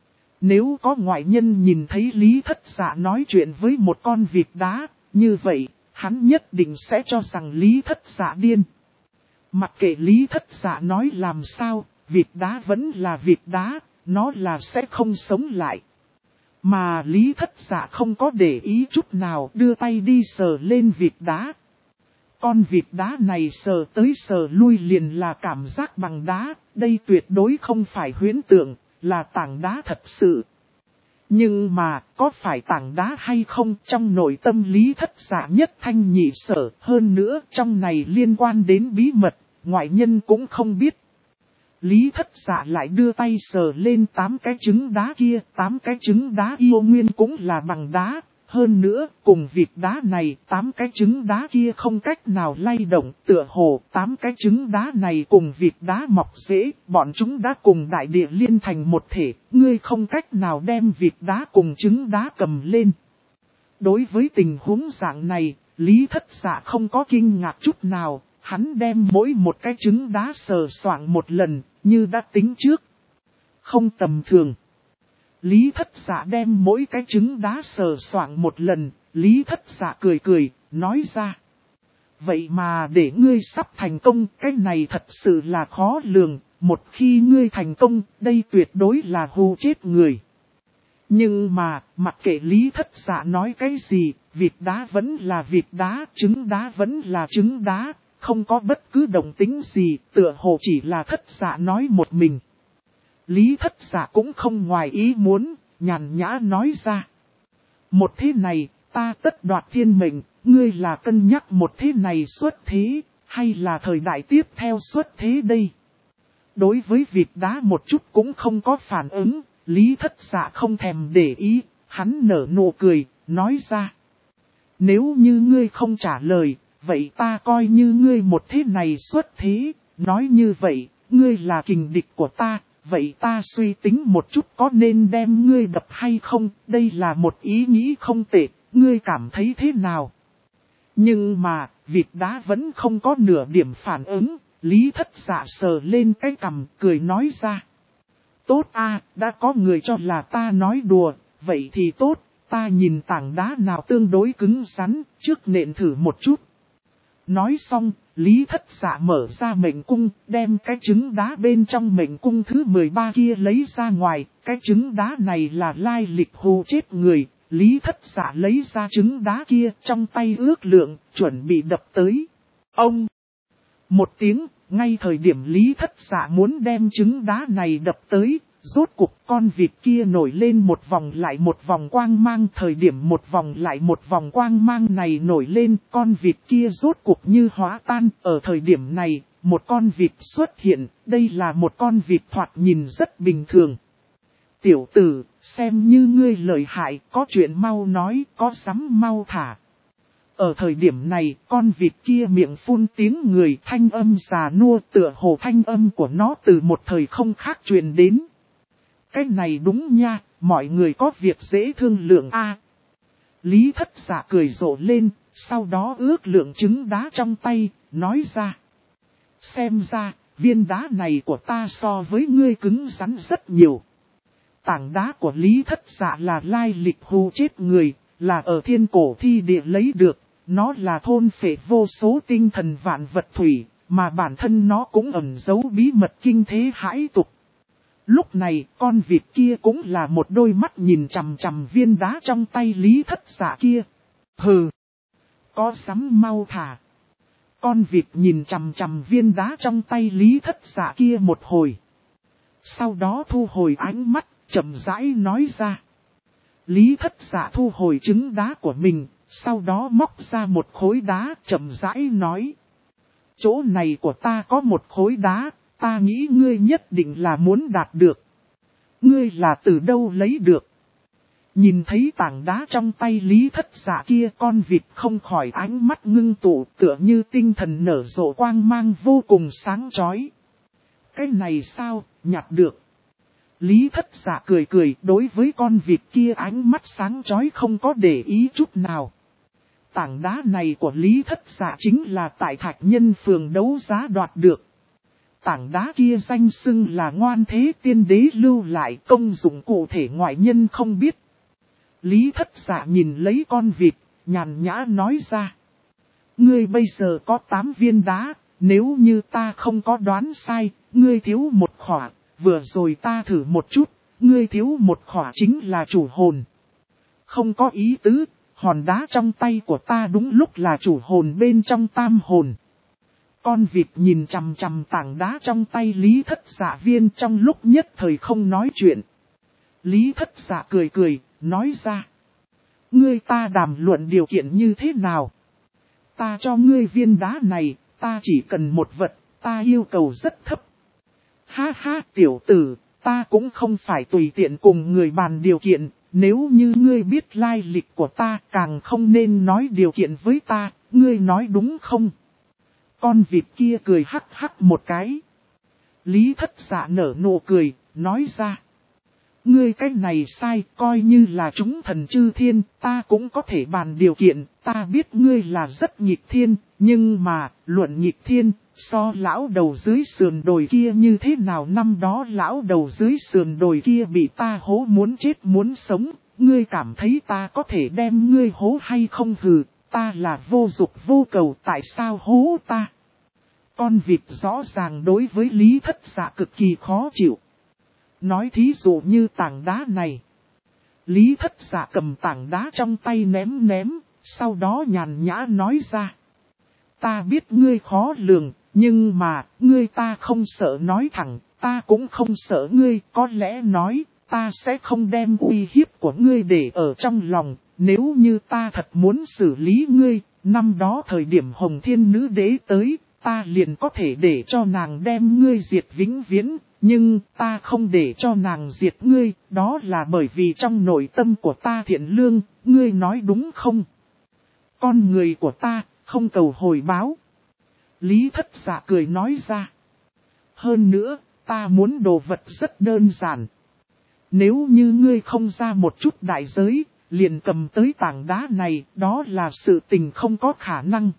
S1: Nếu có ngoại nhân nhìn thấy Lý Thất Dạ nói chuyện với một con vịt đá, như vậy, hắn nhất định sẽ cho rằng Lý Thất Dạ điên. Mặc kệ Lý Thất Dạ nói làm sao, vịt đá vẫn là vịt đá, nó là sẽ không sống lại. Mà Lý Thất Dạ không có để ý chút nào, đưa tay đi sờ lên vịt đá. Con vịt đá này sờ tới sờ lui liền là cảm giác bằng đá, đây tuyệt đối không phải huyễn tượng, là tảng đá thật sự. Nhưng mà, có phải tảng đá hay không, trong nội tâm Lý Thất Dạ nhất thanh nhị sở, hơn nữa trong này liên quan đến bí mật, ngoại nhân cũng không biết. Lý Thất Dạ lại đưa tay sờ lên 8 cái trứng đá kia, 8 cái trứng đá yêu nguyên cũng là bằng đá. Hơn nữa, cùng vịt đá này, 8 cái trứng đá kia không cách nào lay động, tựa hồ 8 cái trứng đá này cùng vịt đá mọc rễ, bọn chúng đã cùng đại địa liên thành một thể, ngươi không cách nào đem vịt đá cùng trứng đá cầm lên. Đối với tình huống dạng này, Lý Thất Dạ không có kinh ngạc chút nào, hắn đem mỗi một cái trứng đá sờ soạng một lần, như đã tính trước. Không tầm thường. Lý Thất Dạ đem mỗi cái trứng đá sờ soạng một lần, Lý Thất Dạ cười cười, nói ra. Vậy mà để ngươi sắp thành công, cái này thật sự là khó lường, một khi ngươi thành công, đây tuyệt đối là hù chết người. Nhưng mà, mặc kệ Lý Thất Dạ nói cái gì, vịt đá vẫn là vịt đá, trứng đá vẫn là trứng đá, không có bất cứ động tính gì, tựa hồ chỉ là Thất Dạ nói một mình. Lý Thất Dạ cũng không ngoài ý muốn, nhàn nhã nói ra. Một thế này, ta tất đoạt thiên mệnh, ngươi là cân nhắc một thế này xuất thế, hay là thời đại tiếp theo xuất thế đây? Đối với vịt đá một chút cũng không có phản ứng, Lý Thất Dạ không thèm để ý, hắn nở nụ cười, nói ra. Nếu như ngươi không trả lời, vậy ta coi như ngươi một thế này xuất thế, nói như vậy, ngươi là kình địch của ta. Vậy ta suy tính một chút có nên đem ngươi đập hay không, đây là một ý nghĩ không tệ, ngươi cảm thấy thế nào? Nhưng mà, vịt đá vẫn không có nửa điểm phản ứng, Lý Thất Dạ sờ lên cái cằm, cười nói ra. Tốt a, đã có người cho là ta nói đùa, vậy thì tốt, ta nhìn tảng đá nào tương đối cứng rắn, trước nện thử một chút. Nói xong, Lý Thất Dạ mở ra mệnh cung, đem cái trứng đá bên trong mệnh cung thứ 13 kia lấy ra ngoài. Cái trứng đá này là lai lịch hù chết người. Lý Thất Dạ lấy ra trứng đá kia trong tay ước lượng, chuẩn bị đập tới. Ông! Một tiếng, ngay thời điểm Lý Thất Dạ muốn đem trứng đá này đập tới, rốt cuộc con vịt kia nổi lên một vòng lại một vòng quang mang. Thời điểm một vòng lại một vòng quang mang này nổi lên, con vịt kia rốt cuộc như hóa tan. Ở thời điểm này, một con vịt xuất hiện, đây là một con vịt thoạt nhìn rất bình thường. Tiểu tử, xem như ngươi lợi hại, có chuyện mau nói, có dám mau thả. Ở thời điểm này, con vịt kia miệng phun tiếng người, thanh âm già nua, tựa hồ thanh âm của nó từ một thời không khác truyền đến. Cái này đúng nha, mọi người có việc dễ thương lượng a. Lý Thất Dạ cười rộ lên, sau đó ước lượng trứng đá trong tay, nói ra. Xem ra, viên đá này của ta so với ngươi cứng rắn rất nhiều. Tảng đá của Lý Thất Dạ là lai lịch hù chết người, là ở thiên cổ thi địa lấy được, nó là thôn phệ vô số tinh thần vạn vật thủy, mà bản thân nó cũng ẩn giấu bí mật kinh thế hãi tục. Lúc này, con vịt kia cũng là một đôi mắt nhìn chằm chằm viên đá trong tay Lý Thất Dạ kia. Hừ! Có dám mau thả. Con vịt nhìn chằm chằm viên đá trong tay Lý Thất Dạ kia một hồi. Sau đó thu hồi ánh mắt, chậm rãi nói ra. Lý Thất Dạ thu hồi trứng đá của mình, sau đó móc ra một khối đá, chậm rãi nói. Chỗ này của ta có một khối đá, ta nghĩ ngươi nhất định là muốn đạt được. Ngươi là từ đâu lấy được? Nhìn thấy tảng đá trong tay Lý Thất Dạ kia, con vịt không khỏi ánh mắt ngưng tụ, tựa như tinh thần nở rộ quang mang vô cùng sáng chói. Cái này sao, nhặt được? Lý Thất Dạ cười cười, đối với con vịt kia ánh mắt sáng chói không có để ý chút nào. Tảng đá này của Lý Thất Dạ chính là tại Thạch Nhân phường đấu giá đoạt được. Tảng đá kia danh xưng là Ngoan Thế Tiên Đế lưu lại, công dụng cụ thể ngoại nhân không biết. Lý Thất Dạ nhìn lấy con vịt, nhàn nhã nói ra. Ngươi bây giờ có 8 viên đá, nếu như ta không có đoán sai, ngươi thiếu một khỏa, vừa rồi ta thử một chút, ngươi thiếu một khỏa chính là chủ hồn. Không có ý tứ, hòn đá trong tay của ta đúng lúc là chủ hồn bên trong tam hồn. Con vịt nhìn chằm chằm tảng đá trong tay Lý Thất Dạ viên trong lúc nhất thời không nói chuyện. Lý Thất Dạ cười cười, nói ra. Ngươi ta đàm luận điều kiện như thế nào? Ta cho ngươi viên đá này, ta chỉ cần một vật, ta yêu cầu rất thấp. Ha ha tiểu tử, ta cũng không phải tùy tiện cùng người bàn điều kiện, nếu như ngươi biết lai lịch của ta càng không nên nói điều kiện với ta, ngươi nói đúng không? Con vịt kia cười hắc hắc một cái. Lý Thất Dạ nở nụ cười, nói ra. Ngươi cách này sai, coi như là chúng thần chư thiên, ta cũng có thể bàn điều kiện, ta biết ngươi là rất nghịch thiên, nhưng mà, luận nghịch thiên, so lão đầu dưới sườn đồi kia như thế nào năm đó lão đầu dưới sườn đồi kia bị ta hố muốn chết muốn sống, ngươi cảm thấy ta có thể đem ngươi hố hay không hừ, ta là vô dục vô cầu tại sao hố ta? Con vịt rõ ràng đối với Lý Thất Dạ cực kỳ khó chịu. Nói thí dụ như tảng đá này. Lý Thất Dạ cầm tảng đá trong tay ném ném, sau đó nhàn nhã nói ra. Ta biết ngươi khó lường, nhưng mà, ngươi ta không sợ nói thẳng, ta cũng không sợ ngươi, có lẽ nói, ta sẽ không đem uy hiếp của ngươi để ở trong lòng, nếu như ta thật muốn xử lý ngươi, năm đó thời điểm Hồng Thiên Nữ Đế tới, ta liền có thể để cho nàng đem ngươi diệt vĩnh viễn. Nhưng ta không để cho nàng diệt ngươi, đó là bởi vì trong nội tâm của ta thiện lương, ngươi nói đúng không? Con người của ta, không cầu hồi báo. Lý Thất Dạ cười nói ra. Hơn nữa, ta muốn đồ vật rất đơn giản. Nếu như ngươi không ra một chút đại giới, liền cầm tới tảng đá này, đó là sự tình không có khả năng.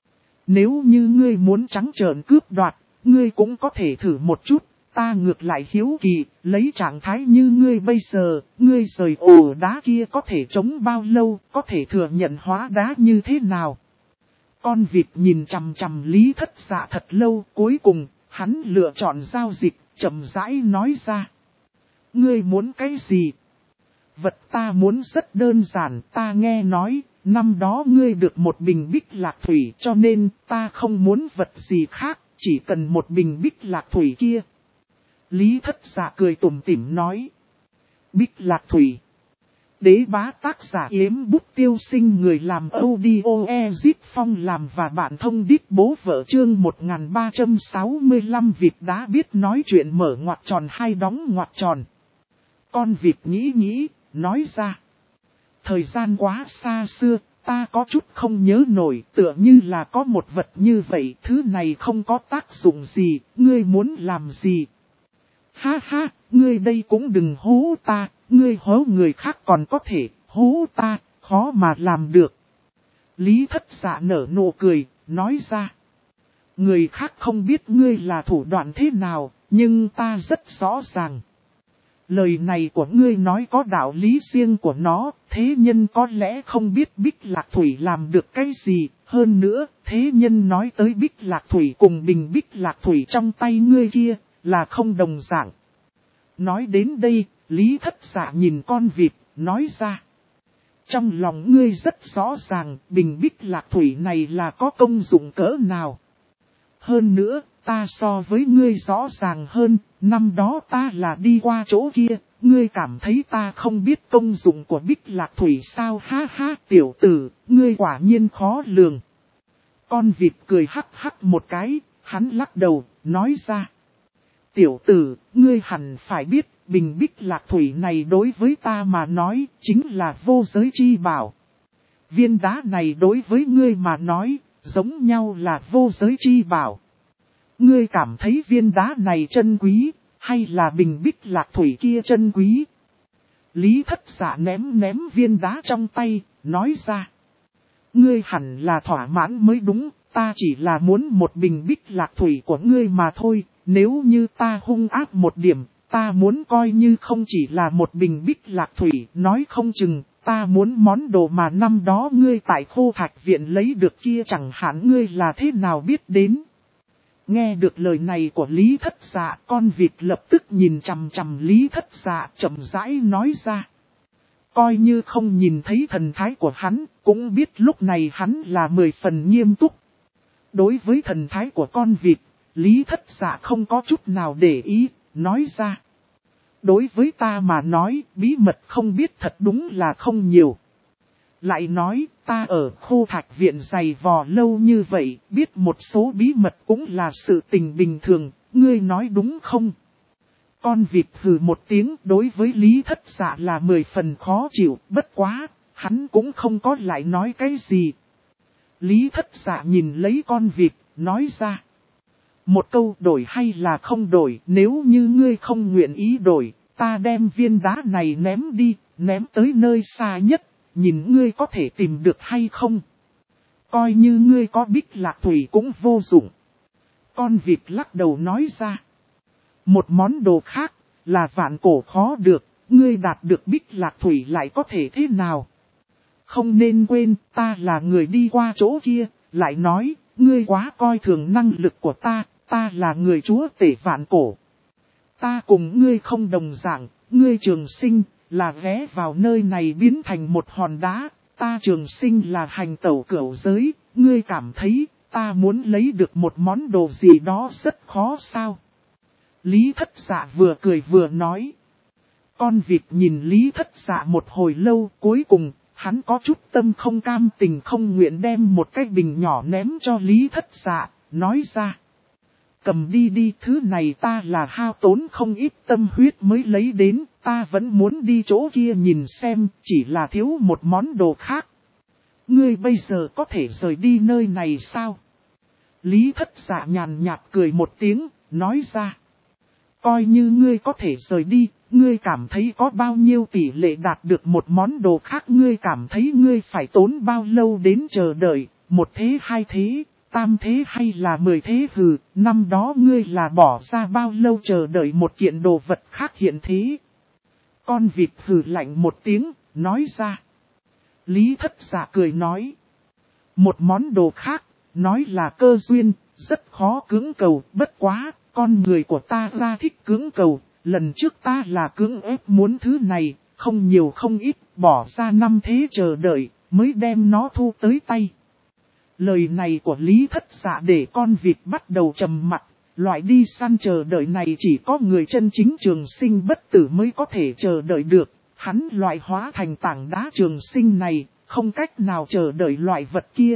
S1: Nếu như ngươi muốn trắng trợn cướp đoạt, ngươi cũng có thể thử một chút. Ta ngược lại hiếu kỳ, lấy trạng thái như ngươi bây giờ, ngươi rời ổ đá kia có thể chống bao lâu, có thể thừa nhận hóa đá như thế nào? Con vịt nhìn chằm chằm Lý Thất Dạ thật lâu, cuối cùng, hắn lựa chọn giao dịch, chậm rãi nói ra. Ngươi muốn cái gì? Vật ta muốn rất đơn giản, ta nghe nói, năm đó ngươi được một bình bích lạc thủy cho nên ta không muốn vật gì khác, chỉ cần một bình bích lạc thủy kia. Lý Thất Dạ cười tủm tỉm nói. Bích lạc thủy. Đế bá tác giả Yếm Bút Tiêu Sinh, người làm audio Ezit Phong làm và bạn thông đít bố vợ chương 1365 vịt đá biết nói chuyện mở ngoặc tròn hay đóng ngoặc tròn. Con vịt nghĩ, nói ra. Thời gian quá xa xưa, ta có chút không nhớ nổi, tựa như là có một vật như vậy, thứ này không có tác dụng gì, ngươi muốn làm gì? Ha ha, ngươi đây cũng đừng hố ta, ngươi hố người khác còn có thể, hố ta, khó mà làm được. Lý Thất Dạ nở nụ cười, nói ra. Người khác không biết ngươi là thủ đoạn thế nào, nhưng ta rất rõ ràng. Lời này của ngươi nói có đạo lý riêng của nó, thế nhân có lẽ không biết Bích Lạc Thủy làm được cái gì, hơn nữa, thế nhân nói tới Bích Lạc Thủy cùng bình Bích Lạc Thủy trong tay ngươi kia, là không đồng dạng. Nói đến đây, Lý Thất Dạ nhìn con vịt, nói ra. Trong lòng ngươi rất rõ ràng, bình bích lạc thủy này là có công dụng cỡ nào. Hơn nữa, ta so với ngươi rõ ràng hơn, năm đó ta là đi qua chỗ kia, ngươi cảm thấy ta không biết công dụng của bích lạc thủy sao? Ha ha, tiểu tử, ngươi quả nhiên khó lường. Con vịt cười hắc hắc một cái, hắn lắc đầu, nói ra. Tiểu tử, ngươi hẳn phải biết, bình bích lạc thủy này đối với ta mà nói, chính là vô giới chi bảo. Viên đá này đối với ngươi mà nói, giống nhau là vô giới chi bảo. Ngươi cảm thấy viên đá này chân quý, hay là bình bích lạc thủy kia chân quý? Lý Thất Dạ ném viên đá trong tay, nói ra. Ngươi hẳn là thỏa mãn mới đúng, ta chỉ là muốn một bình bích lạc thủy của ngươi mà thôi, nếu như ta hung ác một điểm, ta muốn coi như không chỉ là một bình bích lạc thủy, nói không chừng, ta muốn món đồ mà năm đó ngươi tại Khô Thạch Viện lấy được kia chẳng hạn ngươi là thế nào biết đến. Nghe được lời này của Lý Thất Dạ, con vịt lập tức nhìn chằm chằm Lý Thất Dạ chậm rãi nói ra. Coi như không nhìn thấy thần thái của hắn, cũng biết lúc này hắn là 10 phần nghiêm túc. Đối với thần thái của con vịt, Lý Thất Dạ không có chút nào để ý, nói ra. Đối với ta mà nói, bí mật không biết thật đúng là không nhiều. Lại nói, ta ở Khô Thạch Viện dày vò lâu như vậy, biết một số bí mật cũng là sự tình bình thường, ngươi nói đúng không? Con vịt hừ một tiếng, đối với Lý Thất Dạ là 10 phần khó chịu, bất quá, hắn cũng không có lại nói cái gì. Lý Thất Dạ nhìn lấy con vịt, nói ra. Một câu đổi hay là không đổi, nếu như ngươi không nguyện ý đổi, ta đem viên đá này ném đi, ném tới nơi xa nhất, nhìn ngươi có thể tìm được hay không. Coi như ngươi có bích lạc thủy cũng vô dụng. Con vịt lắc đầu nói ra. Một món đồ khác, là vạn cổ khó được, ngươi đạt được bích lạc thủy lại có thể thế nào? Không nên quên, ta là người đi qua chỗ kia, lại nói, ngươi quá coi thường năng lực của ta là người chúa tể vạn cổ. Ta cùng ngươi không đồng dạng, ngươi Trường Sinh, là ghé vào nơi này biến thành một hòn đá, ta Trường Sinh là hành tẩu cửu giới, ngươi cảm thấy, ta muốn lấy được một món đồ gì đó rất khó sao? Lý Thất Dạ vừa cười vừa nói. Con vịt nhìn Lý Thất Dạ một hồi lâu, cuối cùng, hắn có chút tâm không cam tình không nguyện đem một cái bình nhỏ ném cho Lý Thất Dạ, nói ra. Cầm đi đi, thứ này ta là hao tốn không ít tâm huyết mới lấy đến, ta vẫn muốn đi chỗ kia nhìn xem, chỉ là thiếu một món đồ khác. Ngươi bây giờ có thể rời đi nơi này sao? Lý Thất Dạ nhàn nhạt cười một tiếng, nói ra. Coi như ngươi có thể rời đi, ngươi cảm thấy có bao nhiêu tỷ lệ đạt được một món đồ khác, ngươi cảm thấy ngươi phải tốn bao lâu đến chờ đợi, một thế hai thế, tam thế hay là 10 thế? Hừ, năm đó ngươi là bỏ ra bao lâu chờ đợi một kiện đồ vật khác hiện thế? Con vịt hừ lạnh một tiếng, nói ra. Lý Thất Dạ cười nói. Một món đồ khác, nói là cơ duyên, rất khó cưỡng cầu, bất quá, con người của ta ra thích cưỡng cầu, lần trước ta là cưỡng ép muốn thứ này, không nhiều không ít, bỏ ra 5 thế chờ đợi, mới đem nó thu tới tay. Lời này của Lý Thất Dạ để con vịt bắt đầu trầm mặt, loại đi săn chờ đợi này chỉ có người chân chính Trường Sinh bất tử mới có thể chờ đợi được, hắn loại hóa thành tảng đá Trường Sinh này, không cách nào chờ đợi loại vật kia.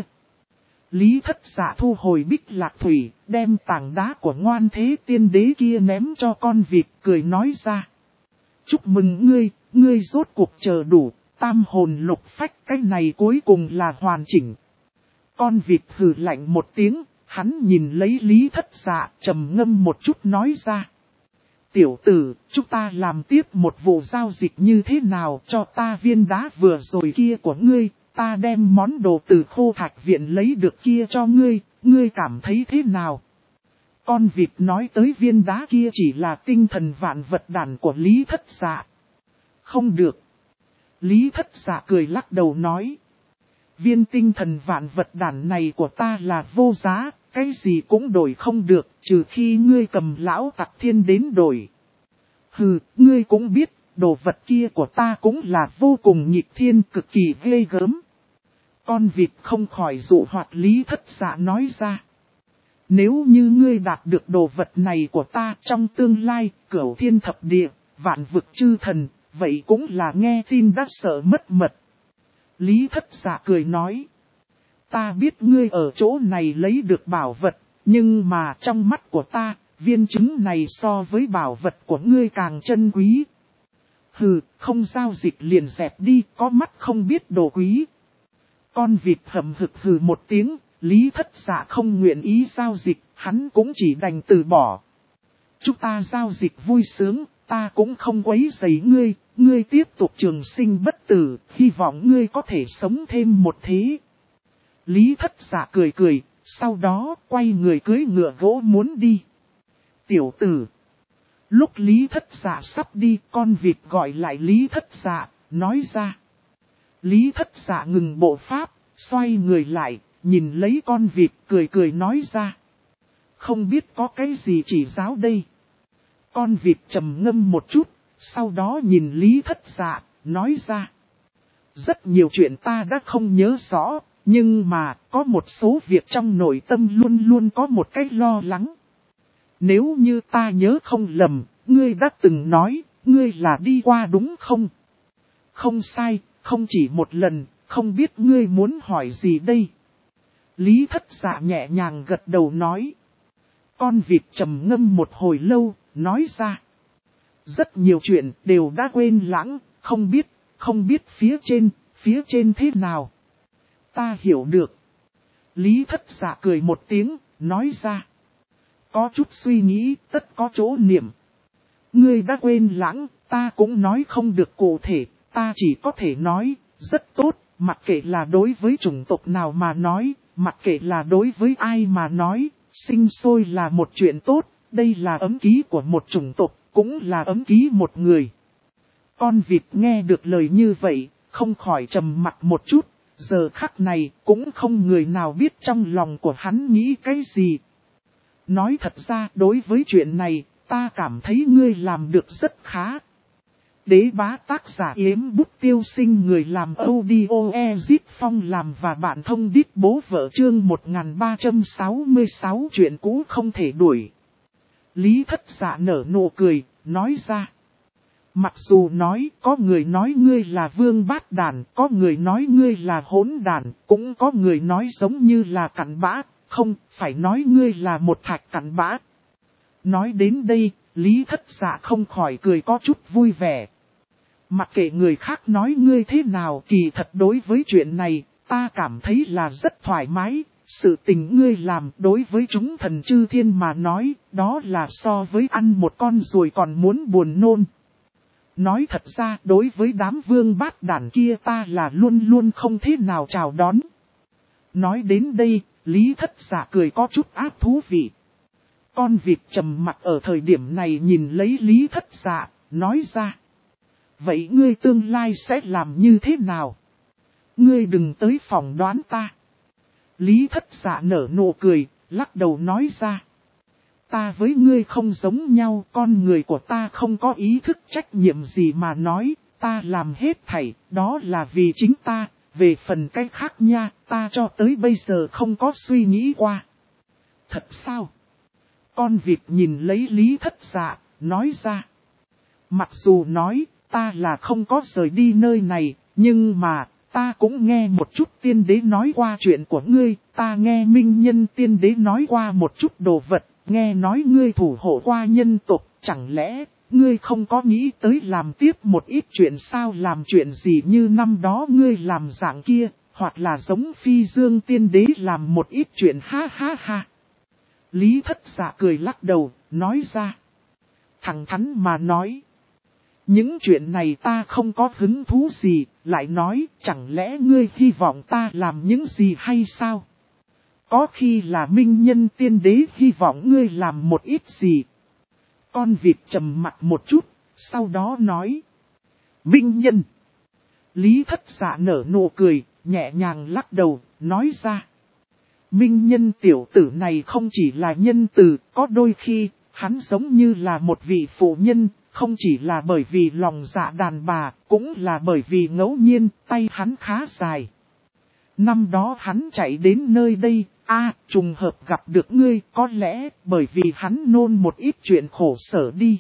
S1: Lý Thất Dạ thu hồi bích lạc thủy, đem tảng đá của Ngoan Thế Tiên Đế kia ném cho con vịt, cười nói ra. Chúc mừng ngươi rốt cuộc chờ đủ, tam hồn lục phách, cái này cuối cùng là hoàn chỉnh. Con vịt hừ lạnh một tiếng, hắn nhìn lấy Lý Thất Dạ, trầm ngâm một chút nói ra. Tiểu tử, chúng ta làm tiếp một vụ giao dịch như thế nào, cho ta viên đá vừa rồi kia của ngươi, ta đem món đồ từ Khô Thạch Viện lấy được kia cho ngươi, ngươi cảm thấy thế nào? Con vịt nói tới viên đá kia chỉ là tinh thần vạn vật đản của Lý Thất Dạ. Không được. Lý Thất Dạ cười lắc đầu nói. Viên tinh thần vạn vật đản này của ta là vô giá, cái gì cũng đổi không được, trừ khi ngươi cầm lão tặc thiên đến đổi. Hừ, ngươi cũng biết, đồ vật kia của ta cũng là vô cùng nghịch thiên, cực kỳ ghê gớm. Con vịt không khỏi dụ hoạt Lý Thất Dạ nói ra. Nếu như ngươi đạt được đồ vật này của ta trong tương lai, cửu thiên thập địa, vạn vực chư thần, vậy cũng là nghe tin đã sợ mất mật. Lý Thất Dạ cười nói. Ta biết ngươi ở chỗ này lấy được bảo vật, nhưng mà trong mắt của ta, viên trứng này so với bảo vật của ngươi càng chân quý. Hừ, không giao dịch liền dẹp đi, có mắt không biết đồ quý. Con vịt hầm hực hừ một tiếng, Lý Thất Dạ không nguyện ý giao dịch, hắn cũng chỉ đành từ bỏ. Chúng ta giao dịch vui sướng, ta cũng không quấy rầy ngươi, ngươi tiếp tục trường sinh bất tử, hy vọng ngươi có thể sống thêm một thế. Lý Thất Dạ cười cười, sau đó quay người cưỡi ngựa gỗ muốn đi. Tiểu tử. Lúc Lý Thất Dạ sắp đi, con vịt gọi lại Lý Thất Dạ, nói ra. Lý Thất Dạ ngừng bộ pháp, xoay người lại, nhìn lấy con vịt cười cười nói ra. Không biết có cái gì chỉ giáo đây. Con vịt trầm ngâm một chút, sau đó nhìn Lý Thất Dạ, nói ra. Rất nhiều chuyện ta đã không nhớ rõ, nhưng mà có một số việc trong nội tâm luôn luôn có một cái lo lắng. Nếu như ta nhớ không lầm, ngươi đã từng nói, ngươi là đi qua đúng không? Không sai, không chỉ một lần, không biết ngươi muốn hỏi gì đây? Lý Thất Dạ nhẹ nhàng gật đầu nói. Con vịt trầm ngâm một hồi lâu, nói ra. Rất nhiều chuyện đều đã quên lãng, không biết phía trên thế nào. Ta hiểu được. Lý Thất Dạ cười một tiếng, nói ra. Có chút suy nghĩ, tất có chỗ niệm. Ngươi đã quên lãng, ta cũng nói không được cụ thể, ta chỉ có thể nói, rất tốt, mặc kệ là đối với chủng tộc nào mà nói, mặc kệ là đối với ai mà nói, sinh sôi là một chuyện tốt, đây là ấm ký của một chủng tộc, cũng là ấm ký một người. Con vịt nghe được lời như vậy, không khỏi trầm mặt một chút, giờ khắc này cũng không người nào biết trong lòng của hắn nghĩ cái gì. Nói thật ra đối với chuyện này, ta cảm thấy ngươi làm được rất khá. Đế bá tác giả Yếm Bút Tiêu Sinh, người làm audio Ezip Phong làm và bạn thông đít bố vợ, chương 1366 chuyện cũ không thể đuổi. Lý Thất Dạ nở nụ cười, nói ra. Mặc dù nói, có người nói ngươi là vương bát đàn, có người nói ngươi là hỗn đàn, cũng có người nói giống như là cặn bã, không, phải nói ngươi là một thạch cặn bã. Nói đến đây, Lý Thất Dạ không khỏi cười có chút vui vẻ. Mặc kệ người khác nói ngươi thế nào, kỳ thật đối với chuyện này, ta cảm thấy là rất thoải mái. Sự tình ngươi làm đối với chúng thần chư thiên mà nói, đó là so với ăn một con ruồi còn muốn buồn nôn. Nói thật ra đối với đám vương bát đàn kia ta là luôn luôn không thế nào chào đón. Nói đến đây, Lý Thất Dạ cười có chút ác thú vị. Con vịt trầm mặt ở thời điểm này nhìn lấy Lý Thất Dạ, nói ra. Vậy ngươi tương lai sẽ làm như thế nào? Ngươi đừng tới phỏng đoán ta. Lý Thất Dạ nở nụ cười, lắc đầu nói ra. Ta với ngươi không giống nhau, con người của ta không có ý thức trách nhiệm gì mà nói, ta làm hết thảy, đó là vì chính ta, về phần cái khác nha, ta cho tới bây giờ không có suy nghĩ qua. Thật sao? Con vịt nhìn lấy Lý Thất Dạ, nói ra. Mặc dù nói, ta là không có rời đi nơi này, nhưng mà, ta cũng nghe một chút tiên đế nói qua chuyện của ngươi, ta nghe minh nhân tiên đế nói qua một chút đồ vật, nghe nói ngươi thủ hộ qua nhân tộc, chẳng lẽ, ngươi không có nghĩ tới làm tiếp một ít chuyện sao, làm chuyện gì như năm đó ngươi làm dạng kia, hoặc là giống phi dương tiên đế làm một ít chuyện ha ha ha. Lý Thất Dạ cười lắc đầu, nói ra. Thẳng thắn mà nói. Những chuyện này ta không có hứng thú gì, lại nói chẳng lẽ ngươi hy vọng ta làm những gì hay sao? Có khi là minh nhân tiên đế hy vọng ngươi làm một ít gì. Con vịt trầm mặt một chút, sau đó nói. Minh nhân. Lý Thất Dạ nở nụ cười, nhẹ nhàng lắc đầu, nói ra. Minh nhân tiểu tử này không chỉ là nhân từ, có đôi khi, hắn giống như là một vị phụ nhân, không chỉ là bởi vì lòng dạ đàn bà, cũng là bởi vì ngẫu nhiên tay hắn khá dài. Năm đó hắn chạy đến nơi đây, trùng hợp gặp được ngươi, có lẽ bởi vì hắn nôn một ít chuyện khổ sở đi.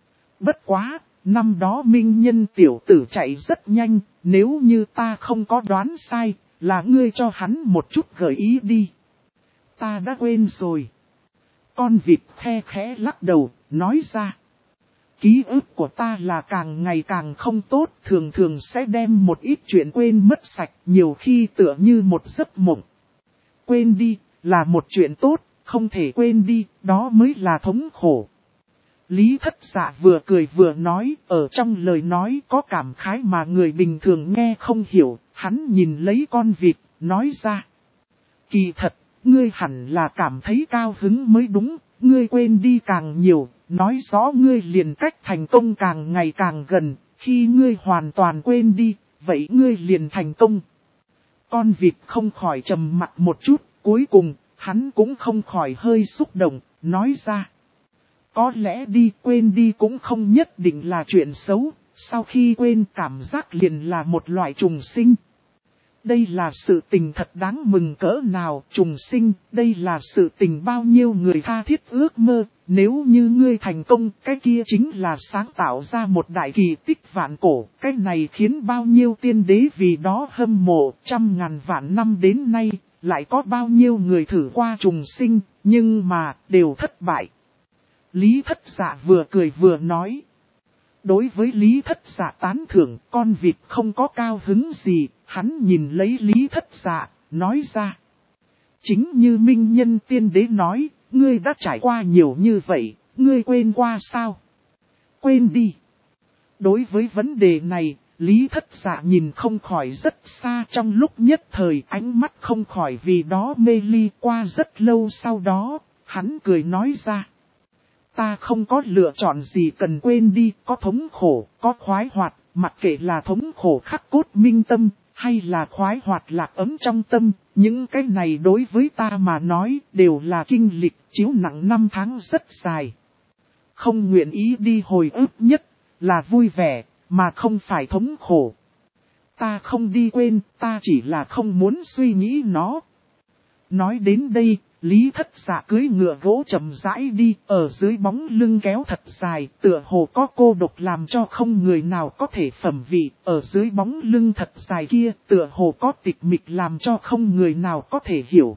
S1: Bất quá, năm đó minh nhân tiểu tử chạy rất nhanh, nếu như ta không có đoán sai, là ngươi cho hắn một chút gợi ý đi. Ta đã quên rồi. Con vịt khe khẽ lắc đầu, nói ra. Ký ức của ta là càng ngày càng không tốt, thường thường sẽ đem một ít chuyện quên mất sạch, nhiều khi tựa như một giấc mộng. Quên đi, là một chuyện tốt, không thể quên đi, đó mới là thống khổ. Lý Thất Dạ vừa cười vừa nói, ở trong lời nói có cảm khái mà người bình thường nghe không hiểu, hắn nhìn lấy con vịt, nói ra. Kỳ thật, ngươi hẳn là cảm thấy cao hứng mới đúng, ngươi quên đi càng nhiều, nói rõ ngươi liền cách thành công càng ngày càng gần, khi ngươi hoàn toàn quên đi, vậy ngươi liền thành công. Con vịt không khỏi trầm mặt một chút, cuối cùng, hắn cũng không khỏi hơi xúc động, nói ra. Có lẽ đi quên đi cũng không nhất định là chuyện xấu, sau khi quên cảm giác liền là một loại trùng sinh. Đây là sự tình thật đáng mừng cỡ nào, trùng sinh, đây là sự tình bao nhiêu người tha thiết ước mơ, nếu như ngươi thành công, cái kia chính là sáng tạo ra một đại kỳ tích vạn cổ, cái này khiến bao nhiêu tiên đế vì đó hâm mộ, trăm ngàn vạn năm đến nay, lại có bao nhiêu người thử qua trùng sinh, nhưng mà, đều thất bại. Lý Thất Dạ vừa cười vừa nói. Đối với Lý Thất Dạ tán thưởng, con vịt không có cao hứng gì, hắn nhìn lấy Lý Thất Dạ, nói ra. Chính như minh nhân tiên đế nói, ngươi đã trải qua nhiều như vậy, ngươi quên qua sao? Quên đi. Đối với vấn đề này, Lý Thất Dạ nhìn không khỏi rất xa, trong lúc nhất thời ánh mắt không khỏi vì đó mê ly. Qua rất lâu sau đó, hắn cười nói ra. Ta không có lựa chọn gì cần quên đi, có thống khổ, có khoái hoạt, mặc kệ là thống khổ khắc cốt minh tâm, hay là khoái hoạt lạc ấm trong tâm, những cái này đối với ta mà nói đều là kinh lịch chiếu nặng năm tháng rất dài. Không nguyện ý đi hồi ức nhất, là vui vẻ, mà không phải thống khổ. Ta không đi quên, ta chỉ là không muốn suy nghĩ nó. Nói đến đây, Lý Thất Dạ cưỡi ngựa gỗ chậm rãi đi, ở dưới bóng lưng kéo thật dài, tựa hồ có cô độc làm cho không người nào có thể phẩm vị, ở dưới bóng lưng thật dài kia, tựa hồ có tịch mịch làm cho không người nào có thể hiểu.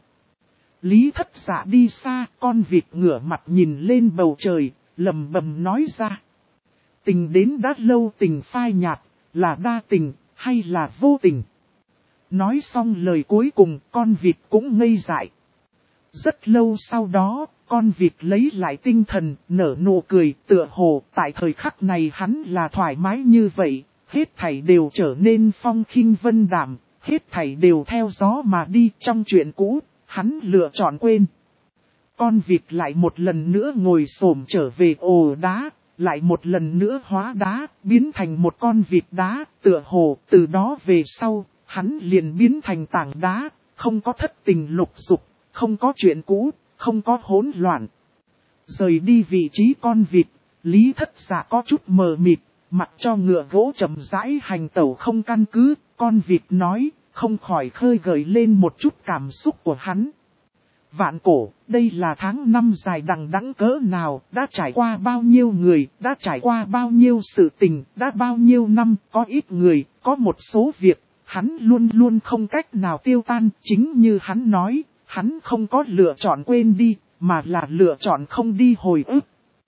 S1: Lý Thất Dạ đi xa, con vịt ngửa mặt nhìn lên bầu trời, lầm bầm nói ra. Tình đến đã lâu tình phai nhạt, là đa tình, hay là vô tình? Nói xong lời cuối cùng, con vịt cũng ngây dại. Rất lâu sau đó, con vịt lấy lại tinh thần, nở nụ cười, tựa hồ, tại thời khắc này hắn là thoải mái như vậy, hết thảy đều trở nên phong khinh vân đạm, hết thảy đều theo gió mà đi. Trong chuyện cũ, hắn lựa chọn quên. Con vịt lại một lần nữa ngồi xổm trở về ồ đá, lại một lần nữa hóa đá, biến thành một con vịt đá, tựa hồ, từ đó về sau, hắn liền biến thành tảng đá, không có thất tình lục dục. Không có chuyện cũ, không có hỗn loạn. Rời đi vị trí con vịt, Lý Thất Dạ có chút mờ mịt, mặc cho ngựa gỗ chậm rãi hành tẩu không căn cứ, con vịt nói, không khỏi khơi gợi lên một chút cảm xúc của hắn. Vạn cổ, đây là tháng năm dài đằng đẵng cỡ nào, đã trải qua bao nhiêu người, đã trải qua bao nhiêu sự tình, đã bao nhiêu năm, có ít người, có một số việc, hắn luôn luôn không cách nào tiêu tan, chính như hắn nói. Hắn không có lựa chọn quên đi, mà là lựa chọn không đi hồi ức.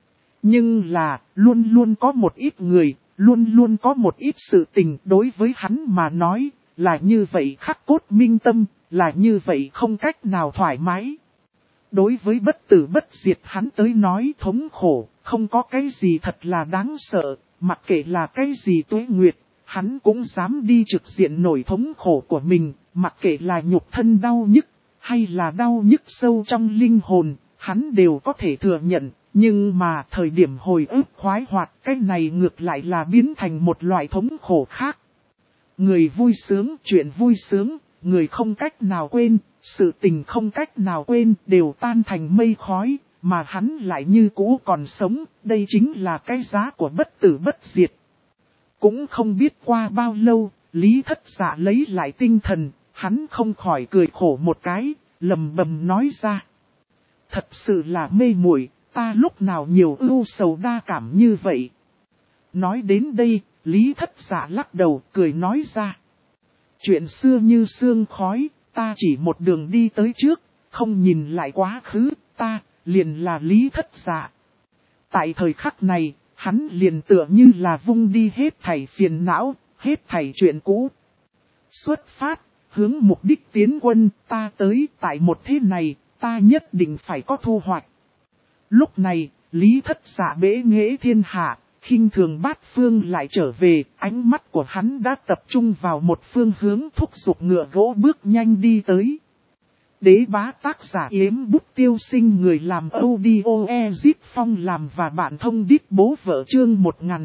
S1: Nhưng là, luôn luôn có một ít người, luôn luôn có một ít sự tình đối với hắn mà nói, là như vậy khắc cốt minh tâm, là như vậy không cách nào thoải mái. Đối với bất tử bất diệt hắn tới nói thống khổ, không có cái gì thật là đáng sợ, mặc kệ là cái gì tuế nguyệt, hắn cũng dám đi trực diện nổi thống khổ của mình, mặc kệ là nhục thân đau nhức. Hay là đau nhức sâu trong linh hồn, hắn đều có thể thừa nhận, nhưng mà thời điểm hồi ức khoái hoạt, cái này ngược lại là biến thành một loại thống khổ khác. Người vui sướng, chuyện vui sướng, người không cách nào quên, sự tình không cách nào quên, đều tan thành mây khói, mà hắn lại như cũ còn sống, đây chính là cái giá của bất tử bất diệt. Cũng không biết qua bao lâu, Lý Thất Dạ lấy lại tinh thần, hắn không khỏi cười khổ một cái, lầm bầm nói ra. Thật sự là mê muội, ta lúc nào nhiều ưu sầu đa cảm như vậy. Nói đến đây, Lý Thất Dạ lắc đầu cười nói ra. Chuyện xưa như sương khói, ta chỉ một đường đi tới trước, không nhìn lại quá khứ, ta liền là Lý Thất Dạ. Tại thời khắc này, hắn liền tựa như là vung đi hết thảy phiền não, hết thảy chuyện cũ. Xuất phát, hướng mục đích tiến quân, ta tới tại một thế này, ta nhất định phải có thu hoạch. Lúc này, Lý Thất Dạ bế nghệ thiên hạ, khinh thường bát phương lại trở về, ánh mắt của hắn đã tập trung vào một phương hướng, thúc giục ngựa gỗ bước nhanh đi tới. Đế bá tác giả Yếm Bút Tiêu Sinh, người làm audio Ezip Phong làm và bạn thông đít bố vợ, chương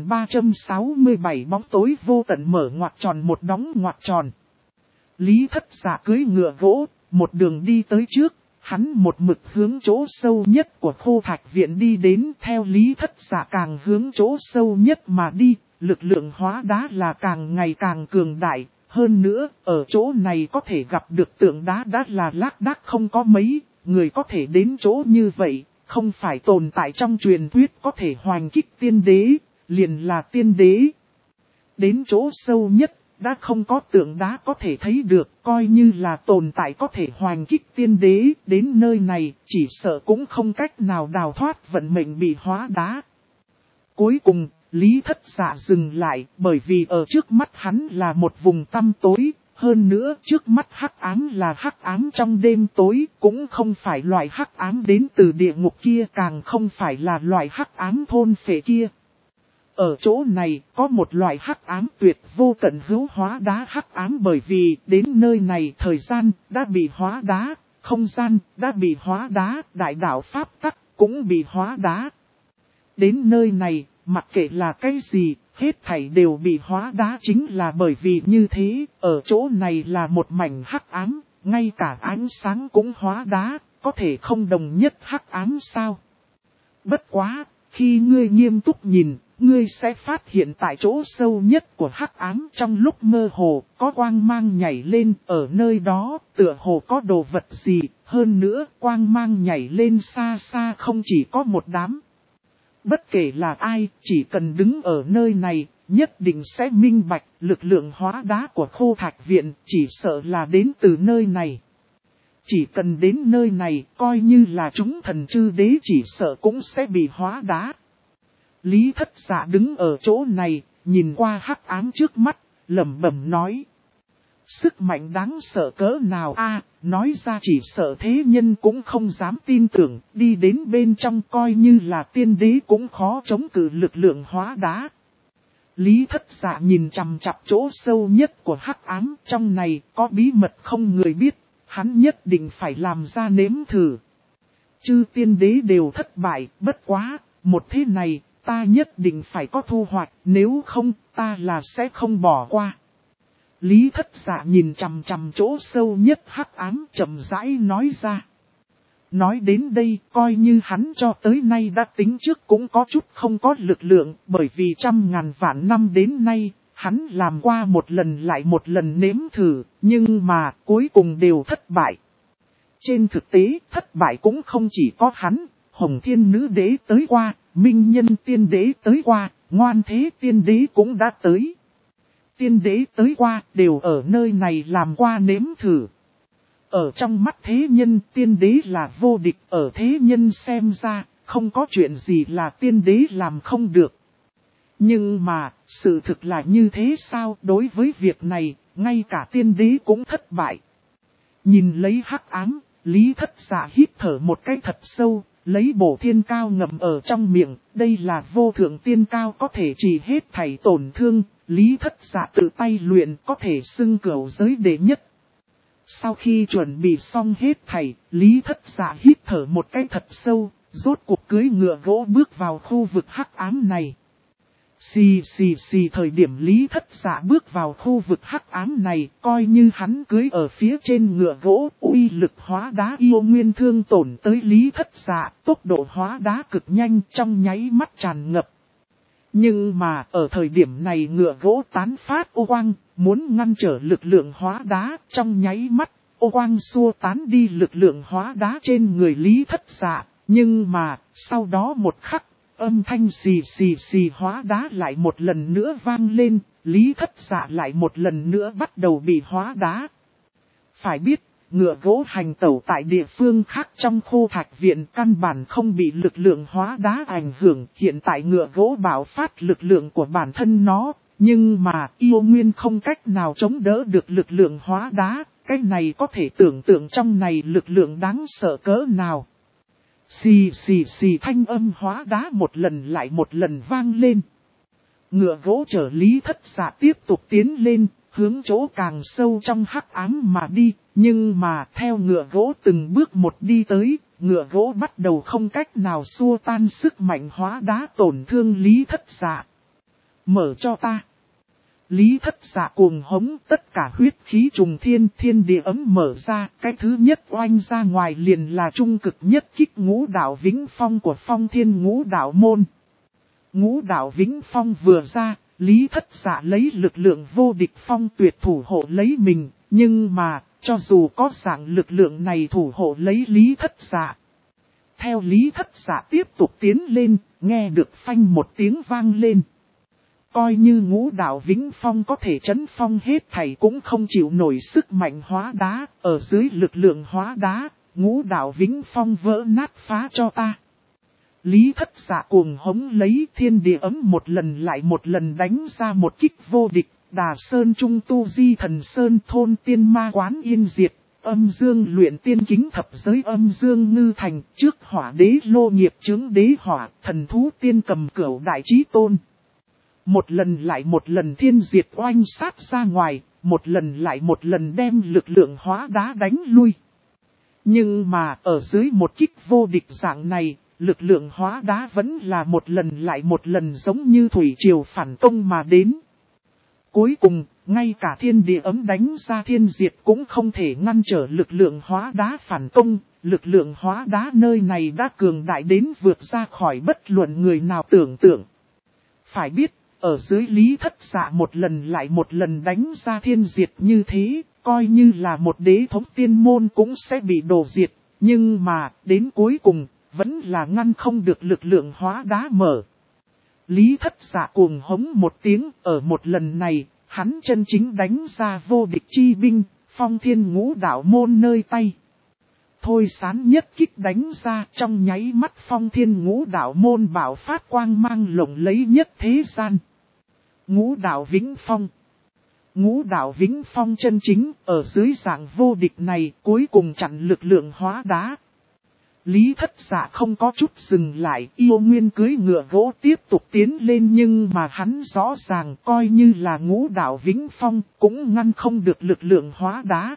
S1: 1367 bóng tối vô tận mở ngoặc tròn một đóng ngoặc tròn. Lý Thất Dạ cưỡi ngựa gỗ, một đường đi tới trước, hắn một mực hướng chỗ sâu nhất của Khô Thạch Viện đi đến. Theo Lý Thất Dạ càng hướng chỗ sâu nhất mà đi, lực lượng hóa đá là càng ngày càng cường đại. Hơn nữa, ở chỗ này có thể gặp được tượng đá đã là lác đác không có mấy, người có thể đến chỗ như vậy, không phải tồn tại trong truyền thuyết có thể hoành kích tiên đế, liền là tiên đế. Đến chỗ sâu nhất, đã không có tượng đá có thể thấy được, coi như là tồn tại có thể hoành kích tiên đế, đến nơi này, chỉ sợ cũng không cách nào đào thoát vận mệnh bị hóa đá. Cuối cùng, Lý Thất Dạ dừng lại, bởi vì ở trước mắt hắn là một vùng tăm tối, hơn nữa trước mắt hắc ám là hắc ám trong đêm tối, cũng không phải loại hắc ám đến từ địa ngục kia, càng không phải là loại hắc ám thôn phệ kia. Ở chỗ này có một loại hắc ám tuyệt vô cận hữu hóa đá hắc ám, bởi vì đến nơi này thời gian đã bị hóa đá, không gian đã bị hóa đá, đại đạo pháp tắc cũng bị hóa đá. Đến nơi này, mặc kệ là cái gì, hết thảy đều bị hóa đá, chính là bởi vì như thế, ở chỗ này là một mảnh hắc ám, ngay cả ánh sáng cũng hóa đá, có thể không đồng nhất hắc ám sao? Bất quá, khi ngươi nghiêm túc nhìn, ngươi sẽ phát hiện tại chỗ sâu nhất của hắc ám, trong lúc mơ hồ, có quang mang nhảy lên, ở nơi đó, tựa hồ có đồ vật gì, hơn nữa, quang mang nhảy lên xa xa không chỉ có một đám. Bất kể là ai, chỉ cần đứng ở nơi này, nhất định sẽ minh bạch lực lượng hóa đá của Khô Thạch Viện, chỉ sợ là đến từ nơi này. Chỉ cần đến nơi này, coi như là chúng thần chư đế chỉ sợ cũng sẽ bị hóa đá. Lý Thất Dạ đứng ở chỗ này, nhìn qua hắc ám trước mắt, lẩm bẩm nói. Sức mạnh đáng sợ cỡ nào a, nói ra chỉ sợ thế nhân cũng không dám tin tưởng, đi đến bên trong coi như là tiên đế cũng khó chống cự lực lượng hóa đá. Lý Thất Dạ nhìn chằm chằm chỗ sâu nhất của hắc ám, trong này có bí mật không người biết, hắn nhất định phải làm ra nếm thử. Chư tiên đế đều thất bại, bất quá, một thế này, ta nhất định phải có thu hoạch, nếu không, ta là sẽ không bỏ qua. Lý Thất Dạ nhìn chằm chằm chỗ sâu nhất hắc ám, chậm rãi nói ra. Nói đến đây, coi như hắn cho tới nay đã tính trước cũng có chút không có lực lượng, bởi vì trăm ngàn vạn năm đến nay, hắn làm qua một lần lại một lần nếm thử, nhưng mà cuối cùng đều thất bại. Trên thực tế, thất bại cũng không chỉ có hắn, Hồng Thiên Nữ Đế tới qua, Minh Nhân Tiên Đế tới qua, Ngoan Thế Tiên Đế cũng đã tới. Tiên đế tới qua, đều ở nơi này làm qua nếm thử. Ở trong mắt thế nhân, tiên đế là vô địch, ở thế nhân xem ra, không có chuyện gì là tiên đế làm không được. Nhưng mà, sự thực là như thế sao? Đối với việc này, ngay cả tiên đế cũng thất bại. Nhìn lấy hắc ám, Lý Thất Dạ hít thở một cái thật sâu, lấy bổ thiên cao ngậm ở trong miệng, đây là vô thượng tiên cao có thể trị hết thảy tổn thương. Lý Thất Dạ tự tay luyện có thể xưng cửu giới đệ nhất. Sau khi chuẩn bị xong hết thảy, Lý Thất Dạ hít thở một cái thật sâu, rốt cuộc cưỡi ngựa gỗ bước vào khu vực hắc ám này. Xì xì xì, thời điểm Lý Thất Dạ bước vào khu vực hắc ám này, coi như hắn cưới ở phía trên ngựa gỗ, uy lực hóa đá yêu nguyên thương tổn tới Lý Thất Dạ, tốc độ hóa đá cực nhanh, trong nháy mắt tràn ngập. Nhưng mà ở thời điểm này ngựa gỗ tán phát ô quang, muốn ngăn trở lực lượng hóa đá, trong nháy mắt, ô quang xua tán đi lực lượng hóa đá trên người Lý Thất Dạ. Nhưng mà, sau đó một khắc, âm thanh xì xì xì hóa đá lại một lần nữa vang lên, Lý Thất Dạ lại một lần nữa bắt đầu bị hóa đá. Phải biết, ngựa gỗ hành tẩu tại địa phương khác trong khô thạch viện căn bản không bị lực lượng hóa đá ảnh hưởng. Hiện tại ngựa gỗ bạo phát lực lượng của bản thân nó, nhưng mà yêu nguyên không cách nào chống đỡ được lực lượng hóa đá. Cái này có thể tưởng tượng trong này lực lượng đáng sợ cỡ nào. Xì xì xì, thanh âm hóa đá một lần lại một lần vang lên. Ngựa gỗ chở Lý Thất Dạ tiếp tục tiến lên, hướng chỗ càng sâu trong hắc ám mà đi. Nhưng mà theo ngựa gỗ từng bước một đi tới, ngựa gỗ bắt đầu không cách nào xua tan sức mạnh hóa đá tổn thương Lý Thất Dạ. Mở cho ta. Lý Thất Dạ cuồng hống, tất cả huyết khí trùng thiên, thiên địa ấm mở ra, cái thứ nhất oanh ra ngoài liền là trung cực nhất kích ngũ đạo vĩnh phong của Phong Thiên Ngũ Đạo Môn. Ngũ đạo vĩnh phong vừa ra, Lý Thất Dạ lấy lực lượng vô địch phong tuyệt thủ hộ lấy mình, nhưng mà, cho dù có dạng lực lượng này thủ hộ lấy Lý Thất Dạ. Theo Lý Thất Dạ tiếp tục tiến lên, nghe được phanh một tiếng vang lên. Coi như ngũ đạo vĩnh phong có thể trấn phong hết thảy cũng không chịu nổi sức mạnh hóa đá, ở dưới lực lượng hóa đá, ngũ đạo vĩnh phong vỡ nát phá cho ta. Lý Thất Dạ cuồng hống lấy, thiên địa ấm một lần lại một lần đánh ra một kích vô địch, Đà Sơn Trung Tu Di Thần Sơn Thôn Tiên Ma Quán Yên Diệt, Âm Dương Luyện Tiên Kính Thập Giới Âm Dương Ngư Thành, trước Hỏa Đế Lô Nghiệp Chướng Đế Hỏa, Thần Thú Tiên Cầm Cửu Đại Chí Tôn. Một lần lại một lần thiên diệt oanh sát ra ngoài, một lần lại một lần đem lực lượng hóa đá đánh lui. Nhưng mà ở dưới một kích vô địch dạng này, lực lượng hóa đá vẫn là một lần lại một lần giống như thủy triều phản công mà đến. Cuối cùng, ngay cả thiên địa ấm đánh ra thiên diệt cũng không thể ngăn trở lực lượng hóa đá phản công. Lực lượng hóa đá nơi này đã cường đại đến vượt ra khỏi bất luận người nào tưởng tượng. Phải biết, ở dưới Lý Thất Dạ một lần lại một lần đánh ra thiên diệt như thế, coi như là một đế thống tiên môn cũng sẽ bị đổ diệt. Nhưng mà, đến cuối cùng, vẫn là ngăn không được lực lượng hóa đá mở. Lý Thất Dạ cuồng hống một tiếng, ở một lần này, hắn chân chính đánh ra vô địch chi binh, Phong Thiên Ngũ Đạo Môn nơi tay. Thôi sán nhất kích đánh ra, trong nháy mắt Phong Thiên Ngũ Đạo Môn bạo phát quang mang lộng lẫy nhất thế gian. Ngũ Đạo Vĩnh Phong. Ngũ Đạo Vĩnh Phong chân chính, ở dưới dạng vô địch này, cuối cùng chặn lực lượng hóa đá. Lý Thất Dạ không có chút dừng lại, yêu nguyên cưới ngựa gỗ tiếp tục tiến lên, nhưng mà hắn rõ ràng coi như là Ngũ Đạo Vĩnh Phong, cũng ngăn không được lực lượng hóa đá.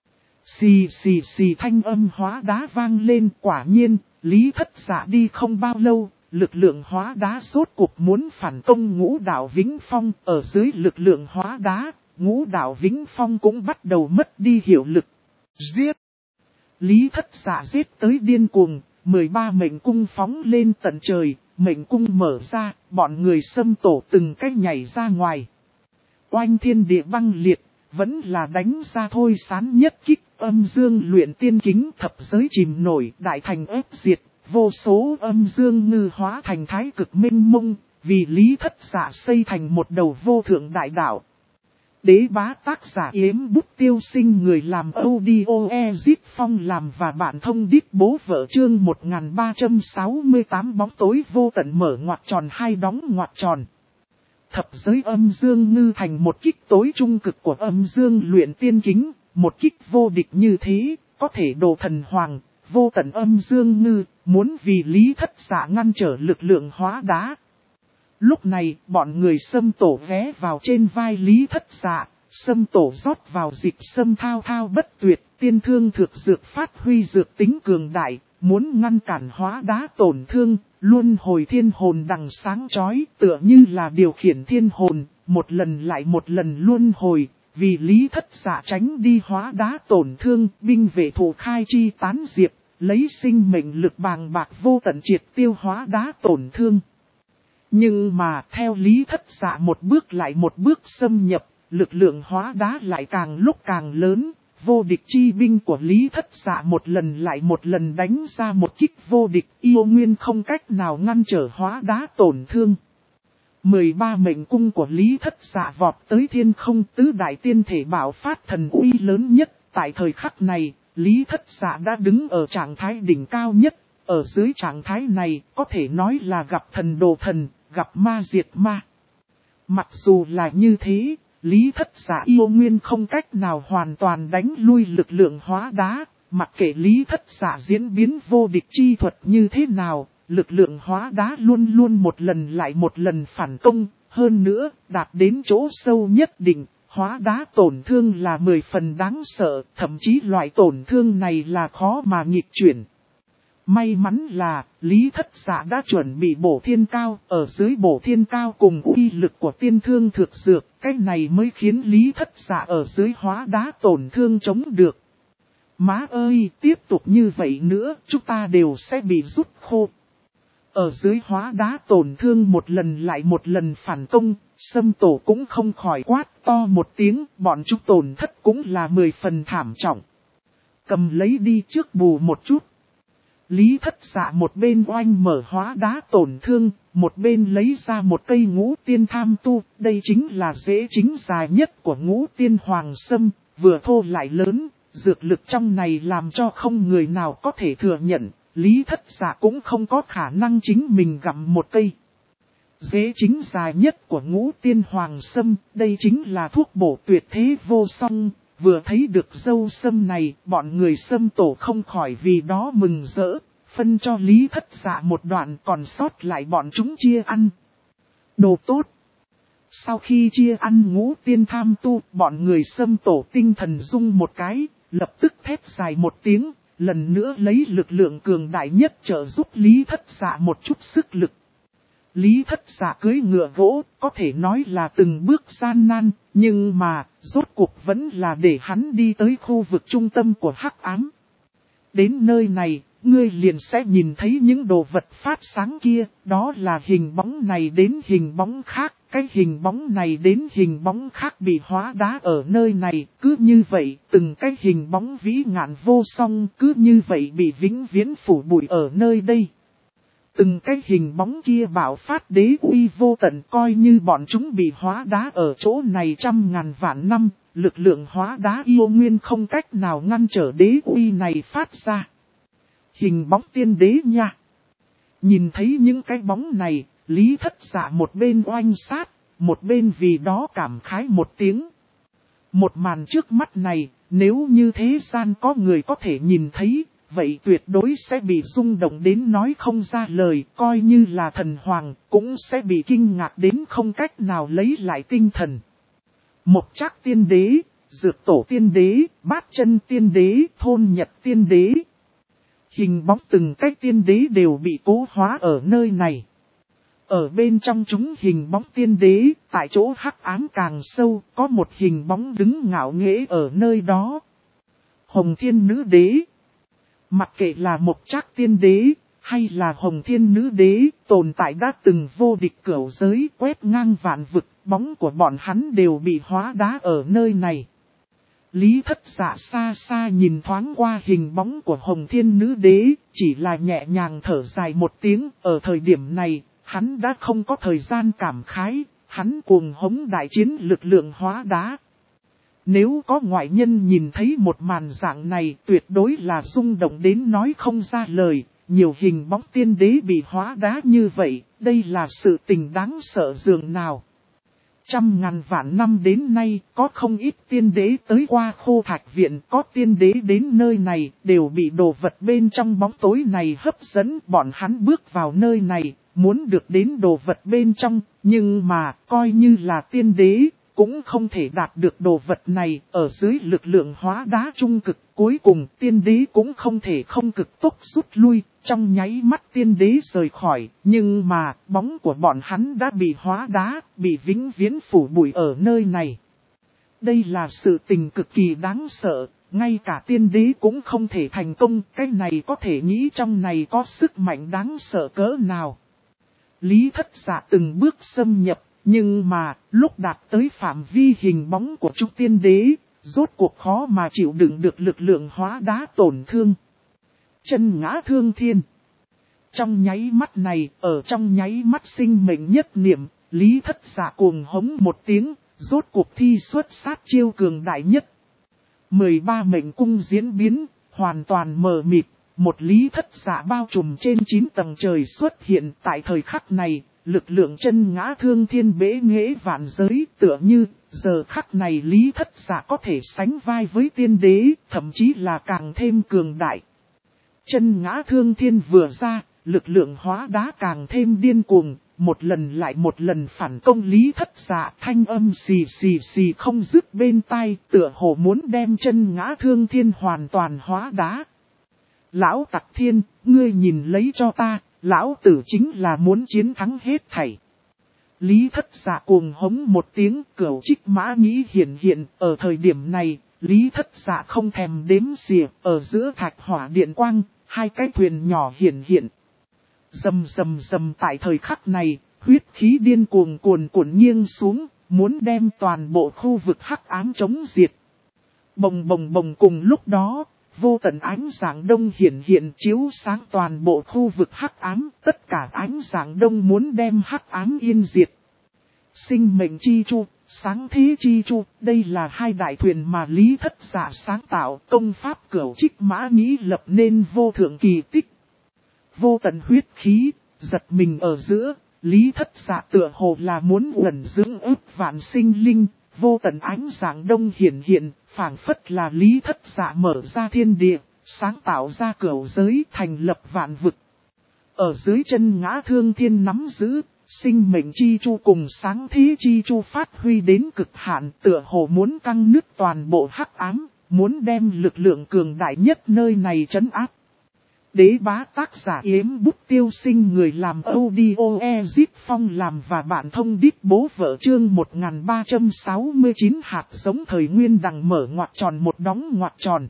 S1: Xì xì xì, thanh âm hóa đá vang lên, quả nhiên, Lý Thất Dạ đi không bao lâu, lực lượng hóa đá rốt cuộc muốn phản công Ngũ Đạo Vĩnh Phong, ở dưới lực lượng hóa đá, Ngũ Đạo Vĩnh Phong cũng bắt đầu mất đi hiệu lực. Giết! Lý Thất Dạ giết tới điên cuồng, 13 mệnh cung phóng lên tận trời, mệnh cung mở ra, bọn người xâm tổ từng cách nhảy ra ngoài. Oanh thiên địa băng liệt, vẫn là đánh ra thôi sán nhất kích, âm dương luyện tiên kính thập giới chìm nổi, đại thành ép diệt, vô số âm dương ngư hóa thành thái cực minh mông, vì Lý Thất Dạ xây thành một đầu vô thượng đại đạo. Đế bá tác giả Yếm Bút Tiêu Sinh, người làm audio Ezit Phong làm và bạn thông đít bố vợ, chương 1368 bóng tối vô tận mở ngoặc tròn hai đóng ngoặc tròn. Thập giới âm dương ngư thành một kích tối trung cực của âm dương luyện tiên kính, một kích vô địch như thế, có thể đồ thần hoàng, vô tận âm dương ngư, muốn vì Lý Thất Dạ ngăn trở lực lượng hóa đá. Lúc này, bọn người xâm tổ ghé vào trên vai Lý Thất Dạ, xâm tổ rót vào dịch xâm thao thao bất tuyệt, tiên thương thực dược phát huy dược tính cường đại, muốn ngăn cản hóa đá tổn thương, Luân hồi thiên hồn đằng sáng chói tựa như là điều khiển thiên hồn, một lần lại một lần luân hồi, vì Lý Thất Dạ tránh đi hóa đá tổn thương, binh vệ thủ khai chi tán diệt, lấy sinh mệnh lực bàng bạc vô tận triệt tiêu hóa đá tổn thương. Nhưng mà theo Lý Thất Dạ một bước lại một bước xâm nhập, lực lượng hóa đá lại càng lúc càng lớn, vô địch chi binh của Lý Thất Dạ một lần lại một lần đánh ra một kích vô địch, yêu nguyên không cách nào ngăn trở hóa đá tổn thương. 13 mệnh cung của Lý Thất Dạ vọt tới thiên không, tứ đại tiên thể bạo phát thần uy lớn nhất. Tại thời khắc này, Lý Thất Dạ đã đứng ở trạng thái đỉnh cao nhất. Ở dưới trạng thái này, có thể nói là gặp thần đồ thần, gặp ma diệt ma. Mặc dù là như thế, Lý Thất Dạ yêu nguyên không cách nào hoàn toàn đánh lui lực lượng hóa đá. Mặc kệ Lý Thất Dạ diễn biến vô địch chi thuật như thế nào, lực lượng hóa đá luôn luôn một lần lại một lần phản công. Hơn nữa, đạt đến chỗ sâu nhất định, hóa đá tổn thương là 10 phần đáng sợ, thậm chí loại tổn thương này là khó mà nghịch chuyển. May mắn là, Lý Thất Dạ đã chuẩn bị bổ thiên cao, ở dưới bổ thiên cao cùng uy lực của tiên thương thực dược, cái này mới khiến Lý Thất Dạ ở dưới hóa đá tổn thương chống được. Má ơi, tiếp tục như vậy nữa, chúng ta đều sẽ bị rút khô. Ở dưới hóa đá tổn thương một lần lại một lần phản công, Sâm Tổ cũng không khỏi quát to một tiếng, bọn chúng tổn thất cũng là 10 phần thảm trọng. Cầm lấy đi trước bù một chút. Lý Thất Dạ một bên oanh mở hóa đá tổn thương, một bên lấy ra một cây ngũ tiên tham tu, đây chính là rễ chính dài nhất của ngũ tiên hoàng sâm, vừa thô lại lớn, dược lực trong này làm cho không người nào có thể thừa nhận, Lý Thất Dạ cũng không có khả năng chính mình gặm một cây. Rễ chính dài nhất của ngũ tiên hoàng sâm, đây chính là thuốc bổ tuyệt thế vô song. Vừa thấy được dâu sâm này, bọn người Sâm Tổ không khỏi vì đó mừng rỡ, phân cho Lý Thất Dạ một đoạn còn sót lại bọn chúng chia ăn. Đồ tốt! Sau khi chia ăn ngũ tiên tham tu, bọn người Sâm Tổ tinh thần rung một cái, lập tức thét dài một tiếng, lần nữa lấy lực lượng cường đại nhất trợ giúp Lý Thất Dạ một chút sức lực. Lý Thất Dạ cưỡi ngựa gỗ, có thể nói là từng bước gian nan, nhưng mà, rốt cuộc vẫn là để hắn đi tới khu vực trung tâm của hắc ám. Đến nơi này, ngươi liền sẽ nhìn thấy những đồ vật phát sáng kia, đó là hình bóng này đến hình bóng khác, cái hình bóng này đến hình bóng khác bị hóa đá ở nơi này, cứ như vậy, từng cái hình bóng vĩ ngạn vô song, cứ như vậy bị vĩnh viễn phủ bụi ở nơi đây. Từng cái hình bóng kia bạo phát đế uy vô tận, coi như bọn chúng bị hóa đá ở chỗ này trăm ngàn vạn năm, lực lượng hóa đá yêu nguyên không cách nào ngăn trở đế uy này phát ra. Hình bóng tiên đế nha. Nhìn thấy những cái bóng này, Lý Thất Dạ một bên oanh sát, một bên vì đó cảm khái một tiếng. Một màn trước mắt này, nếu như thế gian có người có thể nhìn thấy, vậy tuyệt đối sẽ bị rung động đến nói không ra lời, coi như là thần hoàng, cũng sẽ bị kinh ngạc đến không cách nào lấy lại tinh thần. Mộc Trác tiên đế, Dược Tổ tiên đế, Bát Chân tiên đế, Thôn Nhật tiên đế. Hình bóng từng cái tiên đế đều bị cố hóa ở nơi này. Ở bên trong chúng hình bóng tiên đế, tại chỗ hắc ám càng sâu, có một hình bóng đứng ngạo nghễ ở nơi đó. Hồng Thiên Nữ Đế. Mặc kệ là Mộc Trác tiên đế, hay là Hồng Thiên Nữ Đế, tồn tại đã từng vô địch cửu giới quét ngang vạn vực, bóng của bọn hắn đều bị hóa đá ở nơi này. Lý Thất Dạ xa xa nhìn thoáng qua hình bóng của Hồng Thiên Nữ Đế, chỉ là nhẹ nhàng thở dài một tiếng, ở thời điểm này, hắn đã không có thời gian cảm khái, hắn cuồng hống đại chiến lực lượng hóa đá. Nếu có ngoại nhân nhìn thấy một màn dạng này tuyệt đối là rung động đến nói không ra lời, nhiều hình bóng tiên đế bị hóa đá như vậy, đây là sự tình đáng sợ dường nào. Trăm ngàn vạn năm đến nay, có không ít tiên đế tới qua Khô Thạch Viện, có tiên đế đến nơi này, đều bị đồ vật bên trong bóng tối này hấp dẫn, bọn hắn bước vào nơi này, muốn được đến đồ vật bên trong, nhưng mà, coi như là tiên đế, cũng không thể đạt được đồ vật này, ở dưới lực lượng hóa đá trung cực, cuối cùng tiên đế cũng không thể không cực tốc rút lui, trong nháy mắt tiên đế rời khỏi, nhưng mà bóng của bọn hắn đã bị hóa đá, bị vĩnh viễn phủ bụi ở nơi này. Đây là sự tình cực kỳ đáng sợ, ngay cả tiên đế cũng không thể thành công, cái này có thể nghĩ trong này có sức mạnh đáng sợ cỡ nào. Lý Thất Dạ từng bước xâm nhập, nhưng mà lúc đạt tới phạm vi hình bóng của Trung tiên đế, rốt cuộc khó mà chịu đựng được lực lượng hóa đá tổn thương. Chân ngã thương thiên. Trong nháy mắt này, ở trong nháy mắt sinh mệnh nhất niệm, Lý Thất Dạ cuồng hống một tiếng, rốt cuộc thi xuất sát chiêu cường đại nhất. 13 mệnh cung diễn biến, hoàn toàn mờ mịt, một Lý Thất Dạ bao trùm trên 9 tầng trời xuất hiện tại thời khắc này, lực lượng chân ngã thương thiên bế nghệ vạn giới, tựa như giờ khắc này Lý Thất Dạ có thể sánh vai với tiên đế, thậm chí là càng thêm cường đại. Chân ngã thương thiên vừa ra, lực lượng hóa đá càng thêm điên cuồng, một lần lại một lần phản công Lý Thất Dạ, thanh âm xì xì xì không dứt bên tai, tựa hồ muốn đem chân ngã thương thiên hoàn toàn hóa đá. Lão Tặc Thiên, ngươi nhìn lấy cho ta, lão tử chính là muốn chiến thắng hết thảy. Lý Thất Dạ cuồng hống một tiếng, cửu trích mã nghĩ hiện, ở thời điểm này, Lý Thất Dạ không thèm đếm xỉa, ở giữa thạch hỏa điện quang, hai cái thuyền nhỏ hiện. Rầm rầm rầm tại thời khắc này, huyết khí điên cuồng cuồn cuộn nghiêng xuống, muốn đem toàn bộ khu vực hắc ám chống diệt. Bồng bồng bồng cùng lúc đó, vô tận ánh sáng đông hiện chiếu sáng toàn bộ khu vực hắc ám, tất cả ánh sáng đông muốn đem hắc ám yên diệt. Sinh mệnh chi chu, sáng thế chi chu, đây là hai đại thuyền mà Lý Thất Dạ sáng tạo, công pháp cửu trích mã nhĩ lập nên vô thượng kỳ tích. Vô tận huyết khí, giật mình ở giữa, Lý Thất Dạ tựa hồ là muốn uẩn dưỡng ức vạn sinh linh, vô tận ánh sáng đông hiện, phảng phất là Lý Thất Dạ mở ra thiên địa, sáng tạo ra cửu giới thành lập vạn vực. Ở dưới chân ngã thương thiên nắm giữ, sinh mệnh chi chu cùng sáng thế chi chu phát huy đến cực hạn, tựa hồ muốn căng nứt toàn bộ hắc ám, muốn đem lực lượng cường đại nhất nơi này trấn áp. Đế bá tác giả Yếm Bút Tiêu Sinh, người làm audio Ezip Phong làm và bạn thông đít bố vợ chương 1369 hạt giống thời nguyên đằng mở ngoặc tròn một đóng ngoặc tròn.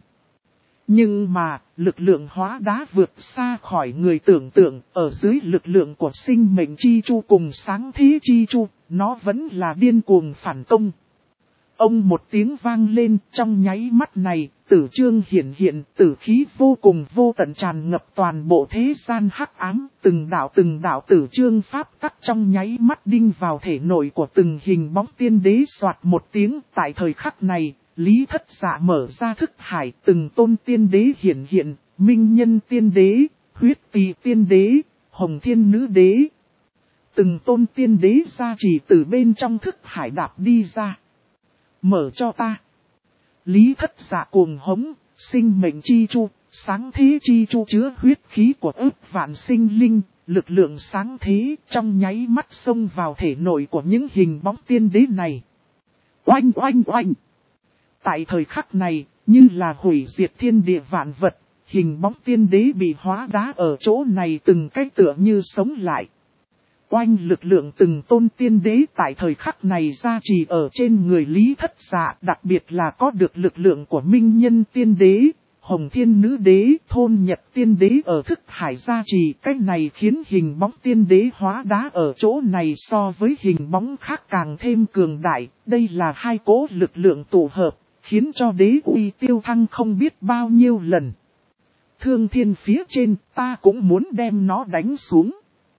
S1: Nhưng mà, lực lượng hóa đá vượt xa khỏi người tưởng tượng, ở dưới lực lượng của sinh mệnh chi chu cùng sáng thế chi chu, nó vẫn là điên cuồng phản công. Ông một tiếng vang lên, trong nháy mắt này, tử trương hiện, tử khí vô cùng vô tận tràn ngập toàn bộ thế gian hắc ám, từng đạo tử trương pháp tắc trong nháy mắt đinh vào thể nội của từng hình bóng tiên đế soạt một tiếng. Tại thời khắc này, Lý Thất Dạ mở ra thức hải, từng tôn tiên đế hiện, minh nhân tiên đế, huyết tỳ tiên đế, hồng thiên nữ đế. Từng tôn tiên đế gia trì từ bên trong thức hải đạp đi ra. Mở cho ta. Lý Thất Dạ cuồng hống, sinh mệnh chi chu, sáng thế chi chu chứa huyết khí của ức vạn sinh linh, lực lượng sáng thế trong nháy mắt xông vào thể nội của những hình bóng tiên đế này. Oanh oanh oanh. Tại thời khắc này, như là hủy diệt thiên địa vạn vật, hình bóng tiên đế bị hóa đá ở chỗ này từng cách tựa như sống lại. Oanh lực lượng từng tôn tiên đế tại thời khắc này gia trì ở trên người Lý Thất Dạ, đặc biệt là có được lực lượng của minh nhân tiên đế, hồng thiên nữ đế, thôn nhật tiên đế ở thức hải gia trì. Cách này khiến hình bóng tiên đế hóa đá ở chỗ này so với hình bóng khác càng thêm cường đại. Đây là hai cỗ lực lượng tụ hợp, khiến cho đế uy tiêu thăng không biết bao nhiêu lần. Thương thiên phía trên, ta cũng muốn đem nó đánh xuống.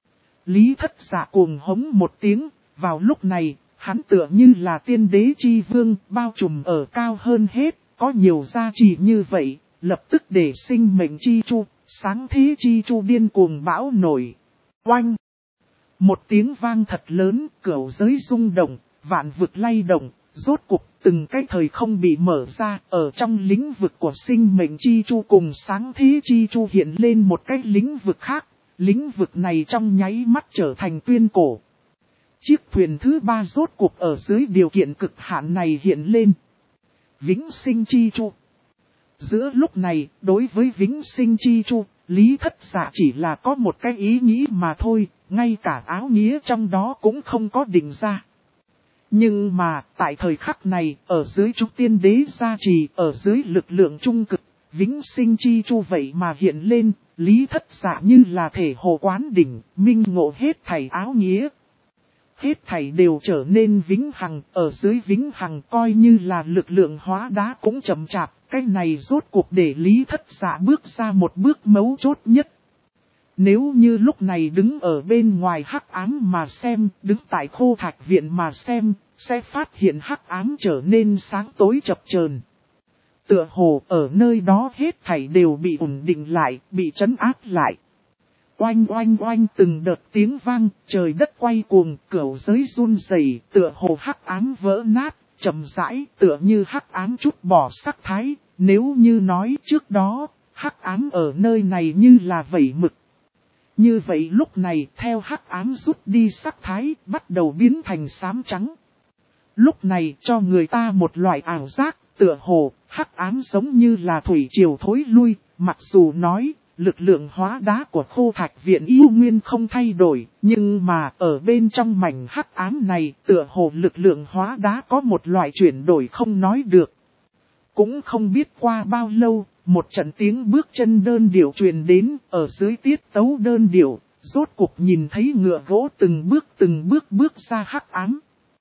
S1: Lý Thất Dạ cuồng hống một tiếng, vào lúc này, hắn tựa như là tiên đế chi vương, bao trùm ở cao hơn hết, có nhiều gia trì như vậy, lập tức để sinh mệnh chi chu, sáng thế chi chu điên cuồng bão nổi. Oanh! Một tiếng vang thật lớn, cửu giới rung động, vạn vực lay động, rốt cục từng cái thời không bị mở ra, ở trong lĩnh vực của sinh mệnh chi chu cùng sáng thế chi chu hiện lên một cái lĩnh vực khác. Lĩnh vực này trong nháy mắt trở thành tuyên cổ. Chiếc thuyền thứ ba rốt cuộc ở dưới điều kiện cực hạn này hiện lên. Vĩnh sinh chi chu. Giữa lúc này, đối với vĩnh sinh chi chu, Lý Thất Dạ chỉ là có một cái ý nghĩ mà thôi, ngay cả áo nghĩa trong đó cũng không có định ra. Nhưng mà, tại thời khắc này, ở dưới Trúc Tiên Đế gia trì, ở dưới lực lượng trung cực, vĩnh sinh chi chu vậy mà hiện lên, Lý Thất Dạ như là thể hồ quán đỉnh, minh ngộ hết thảy áo nghĩa. Hết thảy đều trở nên vĩnh hằng, ở dưới vĩnh hằng coi như là lực lượng hóa đá cũng chậm chạp, cái này rốt cuộc để Lý Thất Dạ bước ra một bước mấu chốt nhất. Nếu như lúc này đứng ở bên ngoài hắc ám mà xem, đứng tại Khô Thạch Viện mà xem, sẽ phát hiện hắc ám trở nên sáng tối chập chờn. Tựa hồ ở nơi đó hết thảy đều bị ổn định lại, bị trấn áp lại. Oanh oanh oanh từng đợt tiếng vang, trời đất quay cuồng, cửu giới run rẩy, tựa hồ hắc ám vỡ nát, chậm rãi, tựa như hắc ám chút bỏ sắc thái, nếu như nói trước đó, hắc ám ở nơi này như là vẩy mực. Như vậy lúc này theo hắc ám rút đi sắc thái, bắt đầu biến thành xám trắng. Lúc này cho người ta một loại ảo giác, tựa hồ, hắc ám giống như là thủy triều thối lui, mặc dù nói, lực lượng hóa đá của Khô Thạch Viện yêu nguyên không thay đổi, nhưng mà ở bên trong mảnh hắc ám này, tựa hồ lực lượng hóa đá có một loại chuyển đổi không nói được. Cũng không biết qua bao lâu, một trận tiếng bước chân đơn điệu truyền đến, ở dưới tiết tấu đơn điệu, rốt cuộc nhìn thấy ngựa gỗ từng bước bước ra hắc ám.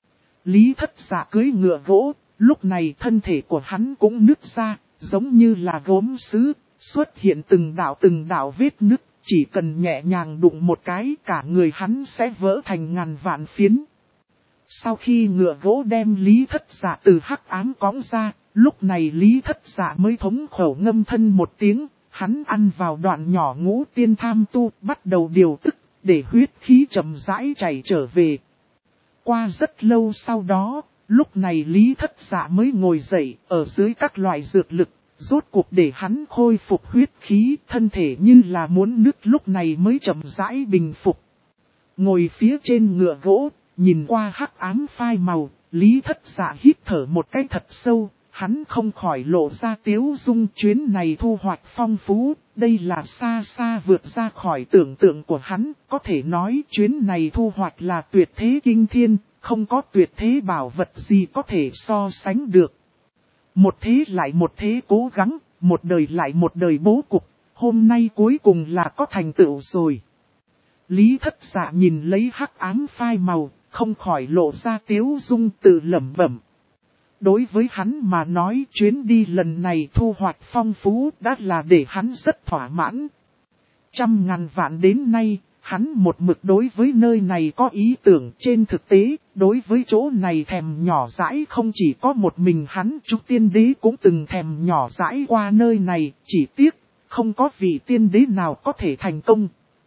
S1: Lý Thất Dạ cưỡi ngựa gỗ, lúc này thân thể của hắn cũng nứt ra, giống như là gốm sứ, xuất hiện từng đạo vết nứt, chỉ cần nhẹ nhàng đụng một cái cả người hắn sẽ vỡ thành ngàn vạn phiến. Sau khi ngựa gỗ đem Lý Thất Dạ từ hắc ám cõng ra, lúc này Lý Thất Dạ mới thống khổ ngâm thân một tiếng, hắn ăn vào đoạn nhỏ ngũ tiên tham tu, bắt đầu điều tức, để huyết khí chậm rãi chảy trở về. Qua rất lâu sau đó, lúc này Lý Thất Dạ mới ngồi dậy, ở dưới các loại dược lực, rốt cuộc để hắn khôi phục huyết khí, thân thể như là muốn nứt lúc này mới chậm rãi bình phục. Ngồi phía trên ngựa gỗ, nhìn qua hắc ám phai màu, Lý Thất Dạ hít thở một cái thật sâu, hắn không khỏi lộ ra tiếu dung. Chuyến này thu hoạch phong phú, đây là xa xa vượt ra khỏi tưởng tượng của hắn, có thể nói chuyến này thu hoạch là tuyệt thế kinh thiên, không có tuyệt thế bảo vật gì có thể so sánh được. Một thế lại một thế cố gắng, một đời lại một đời bố cục, hôm nay cuối cùng là có thành tựu rồi. Lý Thất Dạ nhìn lấy hắc ám phai màu, không khỏi lộ ra tiếu dung tự lẩm bẩm. Đối với hắn mà nói chuyến đi lần này thu hoạch phong phú đã là để hắn rất thỏa mãn. Trăm ngàn vạn đến nay, hắn một mực đối với nơi này có ý tưởng. Trên thực tế, đối với chỗ này thèm nhỏ dãi không chỉ có một mình hắn. Trúc Tiên Đế cũng từng thèm nhỏ dãi qua nơi này, chỉ tiếc, không có vị tiên đế nào có thể thành công.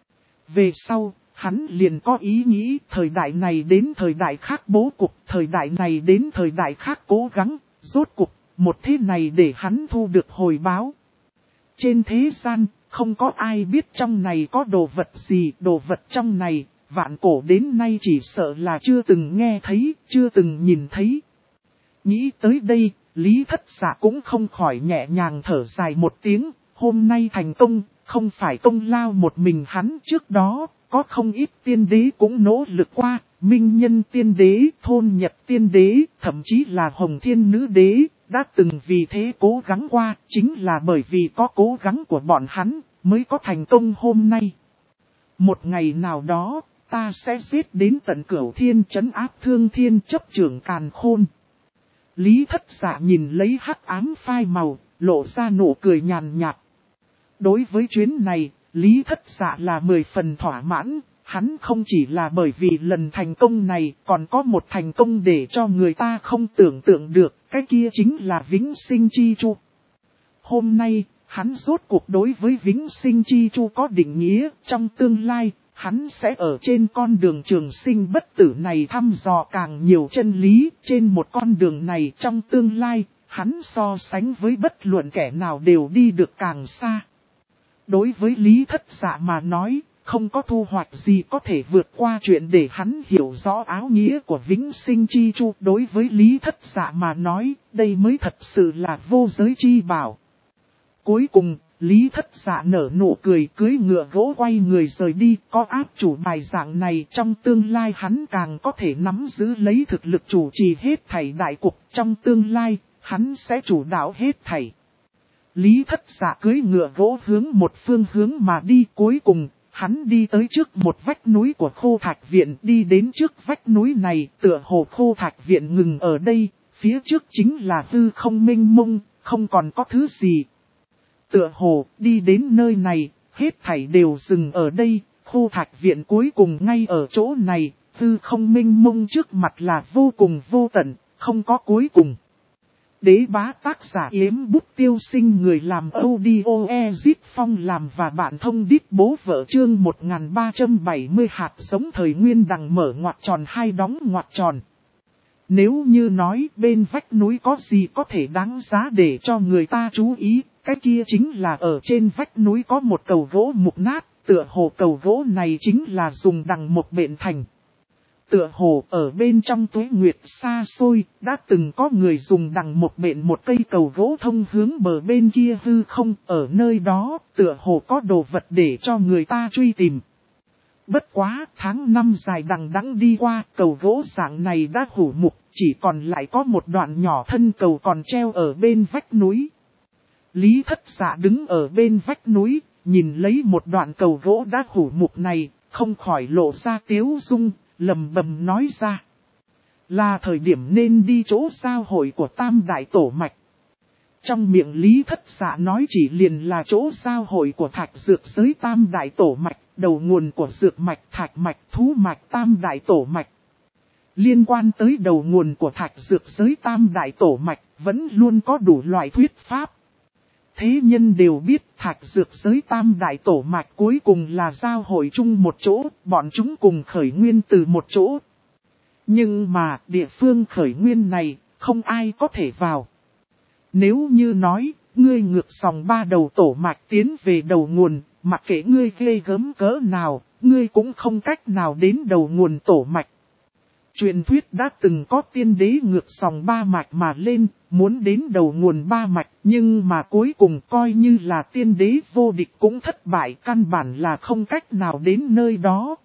S1: Về sau, hắn liền có ý nghĩ thời đại này đến thời đại khác bố cục, thời đại này đến thời đại khác cố gắng, rốt cục, một thế này để hắn thu được hồi báo. Trên thế gian, không có ai biết trong này có đồ vật gì, đồ vật trong này, vạn cổ đến nay chỉ sợ là chưa từng nghe thấy, chưa từng nhìn thấy. Nghĩ tới đây, Lý Thất Dạ cũng không khỏi nhẹ nhàng thở dài một tiếng, hôm nay thành công, không phải công lao một mình hắn trước đó. Có không ít tiên đế cũng nỗ lực qua, Minh Nhân tiên đế, Thôn Nhật tiên đế, thậm chí là Hồng Thiên nữ đế, đã từng vì thế cố gắng qua, chính là bởi vì có cố gắng của bọn hắn, mới có thành công hôm nay. Một ngày nào đó, ta sẽ giết đến tận Cửu Thiên trấn áp Thương Thiên chấp trưởng càn khôn. Lý Thất Dạ nhìn lấy hắc ám phai màu, lộ ra nụ cười nhàn nhạt. Đối với chuyến này, Lý Thất Dạ là 10 phần thỏa mãn, hắn không chỉ là bởi vì lần thành công này còn có một thành công để cho người ta không tưởng tượng được, cái kia chính là Vĩnh Sinh Chi Chu. Hôm nay, hắn rốt cuộc đối với Vĩnh Sinh Chi Chu có định nghĩa, trong tương lai, hắn sẽ ở trên con đường trường sinh bất tử này thăm dò càng nhiều chân lý, trên một con đường này trong tương lai, hắn so sánh với bất luận kẻ nào đều đi được càng xa. Đối với Lý Thất Dạ mà nói, không có thu hoạch gì có thể vượt qua chuyện để hắn hiểu rõ áo nghĩa của Vĩnh Sinh Chi Chu. Đối với Lý Thất Dạ mà nói, đây mới thật sự là vô giới chi bảo. Cuối cùng, Lý Thất Dạ nở nụ cười cưỡi ngựa gỗ quay người rời đi, có áp chủ bài dạng này trong tương lai hắn càng có thể nắm giữ lấy thực lực chủ trì hết thảy đại cục, trong tương lai, hắn sẽ chủ đạo hết thảy. Lý Thất Dạ cưỡi ngựa gỗ hướng một phương hướng mà đi, cuối cùng, hắn đi tới trước một vách núi của Khô Thạch Viện, đi đến trước vách núi này, tựa hồ Khô Thạch Viện ngừng ở đây, phía trước chính là hư không mênh mông, không còn có thứ gì. Tựa hồ, đi đến nơi này, hết thảy đều dừng ở đây, Khô Thạch Viện cuối cùng ngay ở chỗ này, hư không mênh mông trước mặt là vô cùng vô tận, không có cuối cùng. Đế bá tác giả Yếm Bút Tiêu Sinh, người làm audio Ezit Phong làm và bạn thông đít bố vợ chương 1370 hạt giống thời nguyên đằng mở ngoặc tròn hai đóng ngoặc tròn. Nếu như nói bên vách núi có gì có thể đáng giá để cho người ta chú ý, cái kia chính là ở trên vách núi có một cầu gỗ mục nát, tựa hồ cầu gỗ này chính là dùng đằng một bện thành. Tựa hồ ở bên trong tuế nguyệt xa xôi, đã từng có người dùng đằng một bện một cây cầu gỗ thông hướng bờ bên kia hư không, ở nơi đó, tựa hồ có đồ vật để cho người ta truy tìm. Bất quá, tháng năm dài đằng đẵng đi qua, cầu gỗ dạng này đã hủ mục, chỉ còn lại có một đoạn nhỏ thân cầu còn treo ở bên vách núi. Lý Thất Dạ đứng ở bên vách núi, nhìn lấy một đoạn cầu gỗ đã hủ mục này, không khỏi lộ ra tiếu dung, lầm bầm nói ra. Là thời điểm nên đi chỗ giao hội của Tam Đại Tổ Mạch. Trong miệng Lý Thất Dạ nói chỉ liền là chỗ giao hội của thạch dược giới Tam Đại Tổ Mạch, đầu nguồn của dược mạch, thạch mạch, thú mạch, Tam Đại Tổ Mạch. Liên quan tới đầu nguồn của thạch dược giới Tam Đại Tổ Mạch, vẫn luôn có đủ loại thuyết pháp. Thế nhân đều biết thạch dược giới Tam Đại Tổ Mạch cuối cùng là giao hội chung một chỗ, bọn chúng cùng khởi nguyên từ một chỗ. Nhưng mà địa phương khởi nguyên này, không ai có thể vào. Nếu như nói, ngươi ngược dòng ba đầu tổ mạch tiến về đầu nguồn, mặc kệ ngươi ghê gớm cỡ nào, ngươi cũng không cách nào đến đầu nguồn tổ mạch. Truyền thuyết đã từng có tiên đế ngược dòng ba mạch mà lên, muốn đến đầu nguồn ba mạch, nhưng mà cuối cùng coi như là tiên đế vô địch cũng thất bại, căn bản là không cách nào đến nơi đó.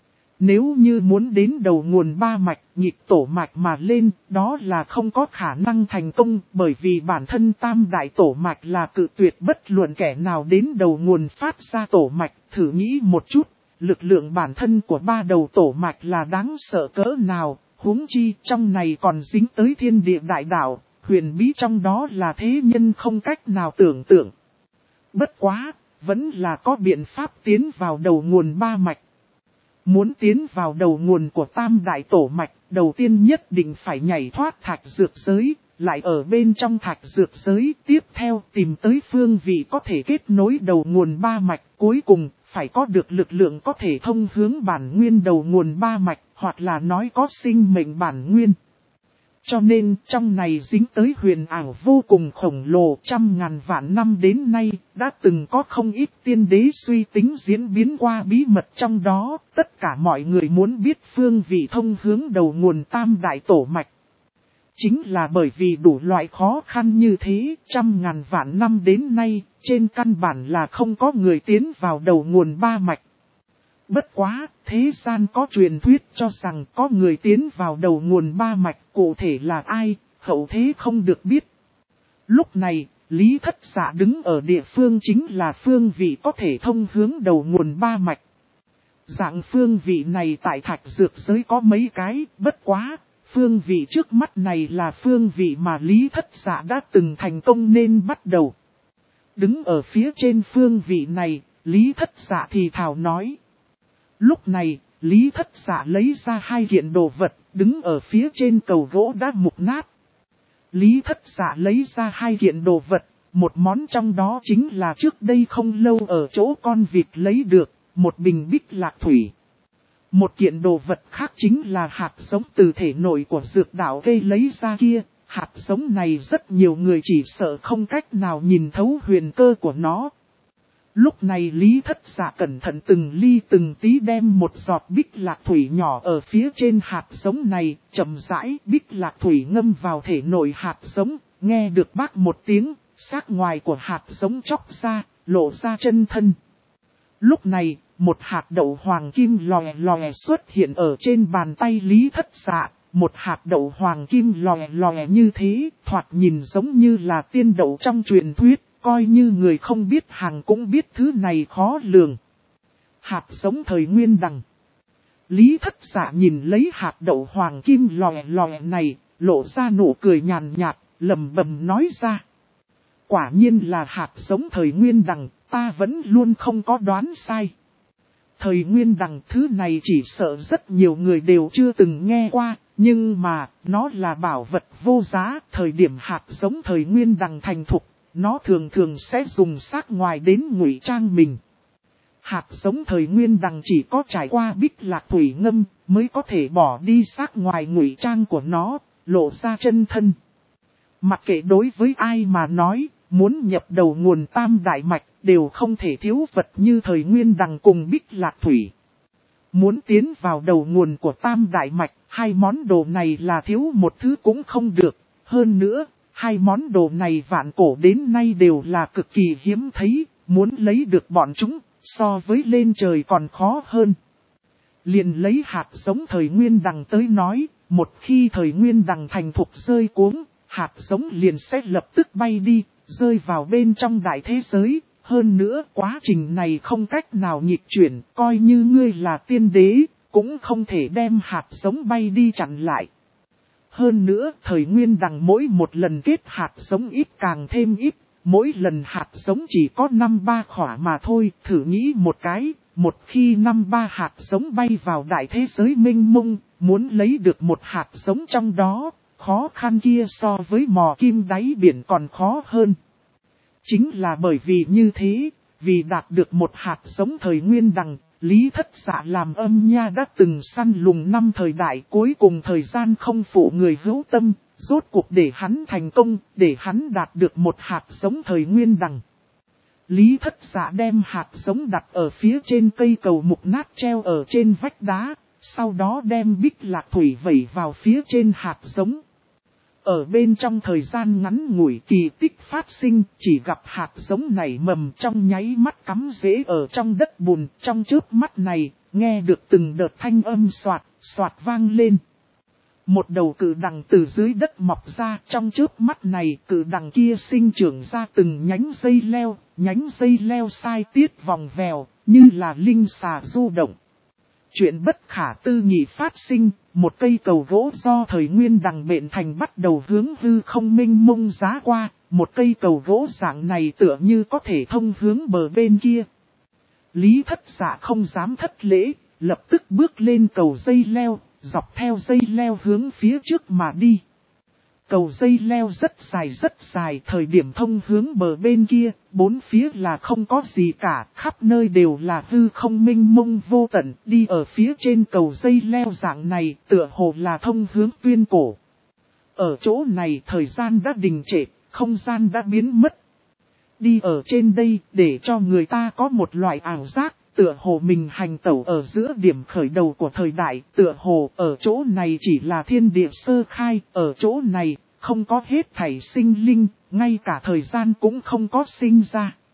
S1: Nếu như muốn đến đầu nguồn ba mạch, nhịp tổ mạch mà lên, đó là không có khả năng thành công, bởi vì bản thân Tam Đại Tổ Mạch là cự tuyệt bất luận kẻ nào đến đầu nguồn phát ra tổ mạch. Thử nghĩ một chút, lực lượng bản thân của ba đầu tổ mạch là đáng sợ cỡ nào, huống chi trong này còn dính tới thiên địa đại đạo, huyền bí trong đó là thế nhân không cách nào tưởng tượng. Bất quá, vẫn là có biện pháp tiến vào đầu nguồn ba mạch. Muốn tiến vào đầu nguồn của Tam Đại Tổ Mạch, đầu tiên nhất định phải nhảy thoát thạch dược giới, lại ở bên trong thạch dược giới, tiếp theo tìm tới phương vị có thể kết nối đầu nguồn ba mạch, cuối cùng phải có được lực lượng có thể thông hướng bản nguyên đầu nguồn ba mạch, hoặc là nói có sinh mệnh bản nguyên. Cho nên trong này dính tới huyền ảo vô cùng khổng lồ, trăm ngàn vạn năm đến nay, đã từng có không ít tiên đế suy tính diễn biến qua bí mật trong đó, tất cả mọi người muốn biết phương vị thông hướng đầu nguồn Tam Đại Tổ Mạch. Chính là bởi vì đủ loại khó khăn như thế, trăm ngàn vạn năm đến nay, trên căn bản là không có người tiến vào đầu nguồn ba mạch. Bất quá, thế gian có truyền thuyết cho rằng có người tiến vào đầu nguồn ba mạch, cụ thể là ai, hậu thế không được biết. Lúc này, Lý Thất Dạ đứng ở địa phương chính là phương vị có thể thông hướng đầu nguồn ba mạch. Dạng phương vị này tại thạch dược giới có mấy cái, bất quá, phương vị trước mắt này là phương vị mà Lý Thất Dạ đã từng thành công nên bắt đầu. Đứng ở phía trên phương vị này, Lý Thất Dạ thì thào nói. Lúc này, Lý Thất Dạ lấy ra hai kiện đồ vật, đứng ở phía trên cầu gỗ đã mục nát. Lý Thất Dạ lấy ra hai kiện đồ vật, một món trong đó chính là trước đây không lâu ở chỗ con vịt lấy được, một bình bích lạc thủy. Một kiện đồ vật khác chính là hạt giống từ thể nội của dược đạo cây lấy ra kia, hạt giống này rất nhiều người chỉ sợ không cách nào nhìn thấu huyền cơ của nó. Lúc này Lý Thất Dạ cẩn thận từng ly từng tí đem một giọt bích lạc thủy nhỏ ở phía trên hạt giống này, chậm rãi bích lạc thủy ngâm vào thể nội hạt giống, nghe được bác một tiếng, xác ngoài của hạt giống chóc ra, lộ ra chân thân. Lúc này, một hạt đậu hoàng kim lòe lòe xuất hiện ở trên bàn tay Lý Thất Dạ. Một hạt đậu hoàng kim lòe lòe như thế, thoạt nhìn giống như là tiên đậu trong truyền thuyết, coi như người không biết hàng cũng biết thứ này khó lường. Hạt giống thời nguyên đằng. Lý Thất Dạ nhìn lấy hạt đậu hoàng kim lòe lòe này, lộ ra nụ cười nhàn nhạt, lẩm bẩm nói ra. Quả nhiên là hạt giống thời nguyên đằng, ta vẫn luôn không có đoán sai. Thời nguyên đằng thứ này chỉ sợ rất nhiều người đều chưa từng nghe qua, nhưng mà nó là bảo vật vô giá. Thời điểm hạt giống thời nguyên đằng thành thục, nó thường thường sẽ dùng xác ngoài đến ngụy trang mình. Hạt giống thời nguyên đằng chỉ có trải qua bích lạc thủy ngâm mới có thể bỏ đi xác ngoài ngụy trang của nó, lộ ra chân thân. Mặc kệ đối với ai mà nói, muốn nhập đầu nguồn tam đại mạch đều không thể thiếu vật như thời nguyên đằng cùng bích lạc thủy. Muốn tiến vào đầu nguồn của tam đại mạch, hai món đồ này là thiếu một thứ cũng không được. Hơn nữa, hai món đồ này vạn cổ đến nay đều là cực kỳ hiếm thấy, muốn lấy được bọn chúng, so với lên trời còn khó hơn. Liền lấy hạt giống thời nguyên đằng tới nói, một khi thời nguyên đằng thành thục rơi cuống, hạt giống liền sẽ lập tức bay đi, rơi vào bên trong đại thế giới. Hơn nữa quá trình này không cách nào nghịch chuyển, coi như ngươi là tiên đế, cũng không thể đem hạt giống bay đi chặn lại. Hơn nữa thời nguyên đằng mỗi một lần kết hạt giống ít càng thêm ít, mỗi lần hạt giống chỉ có 5-3 khỏa mà thôi. Thử nghĩ một cái, một khi 5-3 hạt giống bay vào đại thế giới mênh mông, muốn lấy được một hạt giống trong đó, khó khăn kia so với mò kim đáy biển còn khó hơn. Chính là bởi vì như thế, vì đạt được một hạt giống thời nguyên đằng, Lý Thất Dạ làm âm nha đã từng săn lùng 5 thời đại, cuối cùng thời gian không phụ người hữu tâm, rốt cuộc để hắn thành công, để hắn đạt được một hạt giống thời nguyên đằng. Lý Thất Dạ đem hạt giống đặt ở phía trên cây cầu mục nát treo ở trên vách đá, sau đó đem bích lạc thủy vẩy vào phía trên hạt giống. Ở bên trong thời gian ngắn ngủi kỳ tích phát sinh, chỉ gặp hạt giống nảy mầm trong nháy mắt cắm rễ ở trong đất bùn. Trong chớp mắt này, nghe được từng đợt thanh âm xoạt, xoạt vang lên. Một đầu cự đằng từ dưới đất mọc ra, trong chớp mắt này cự đằng kia sinh trưởng ra từng nhánh dây leo sai tiết vòng vèo, như là linh xà du động. Chuyện bất khả tư nghị phát sinh, một cây cầu gỗ do thời nguyên đằng bện thành bắt đầu hướng hư không mênh mông giá qua, một cây cầu gỗ dạng này tựa như có thể thông hướng bờ bên kia. Lý Thất Dạ không dám thất lễ, lập tức bước lên cầu dây leo, dọc theo dây leo hướng phía trước mà đi. Cầu dây leo rất dài, thời điểm thông hướng bờ bên kia, bốn phía là không có gì cả, khắp nơi đều là hư không mênh mông vô tận, đi ở phía trên cầu dây leo dạng này, tựa hồ là thông hướng tuyên cổ. Ở chỗ này thời gian đã đình trệ, không gian đã biến mất. Đi ở trên đây, để cho người ta có một loại ảo giác, tựa hồ mình hành tẩu ở giữa điểm khởi đầu của thời đại, tựa hồ ở chỗ này chỉ là thiên địa sơ khai, ở chỗ này không có hết thảy sinh linh, ngay cả thời gian cũng không có sinh ra.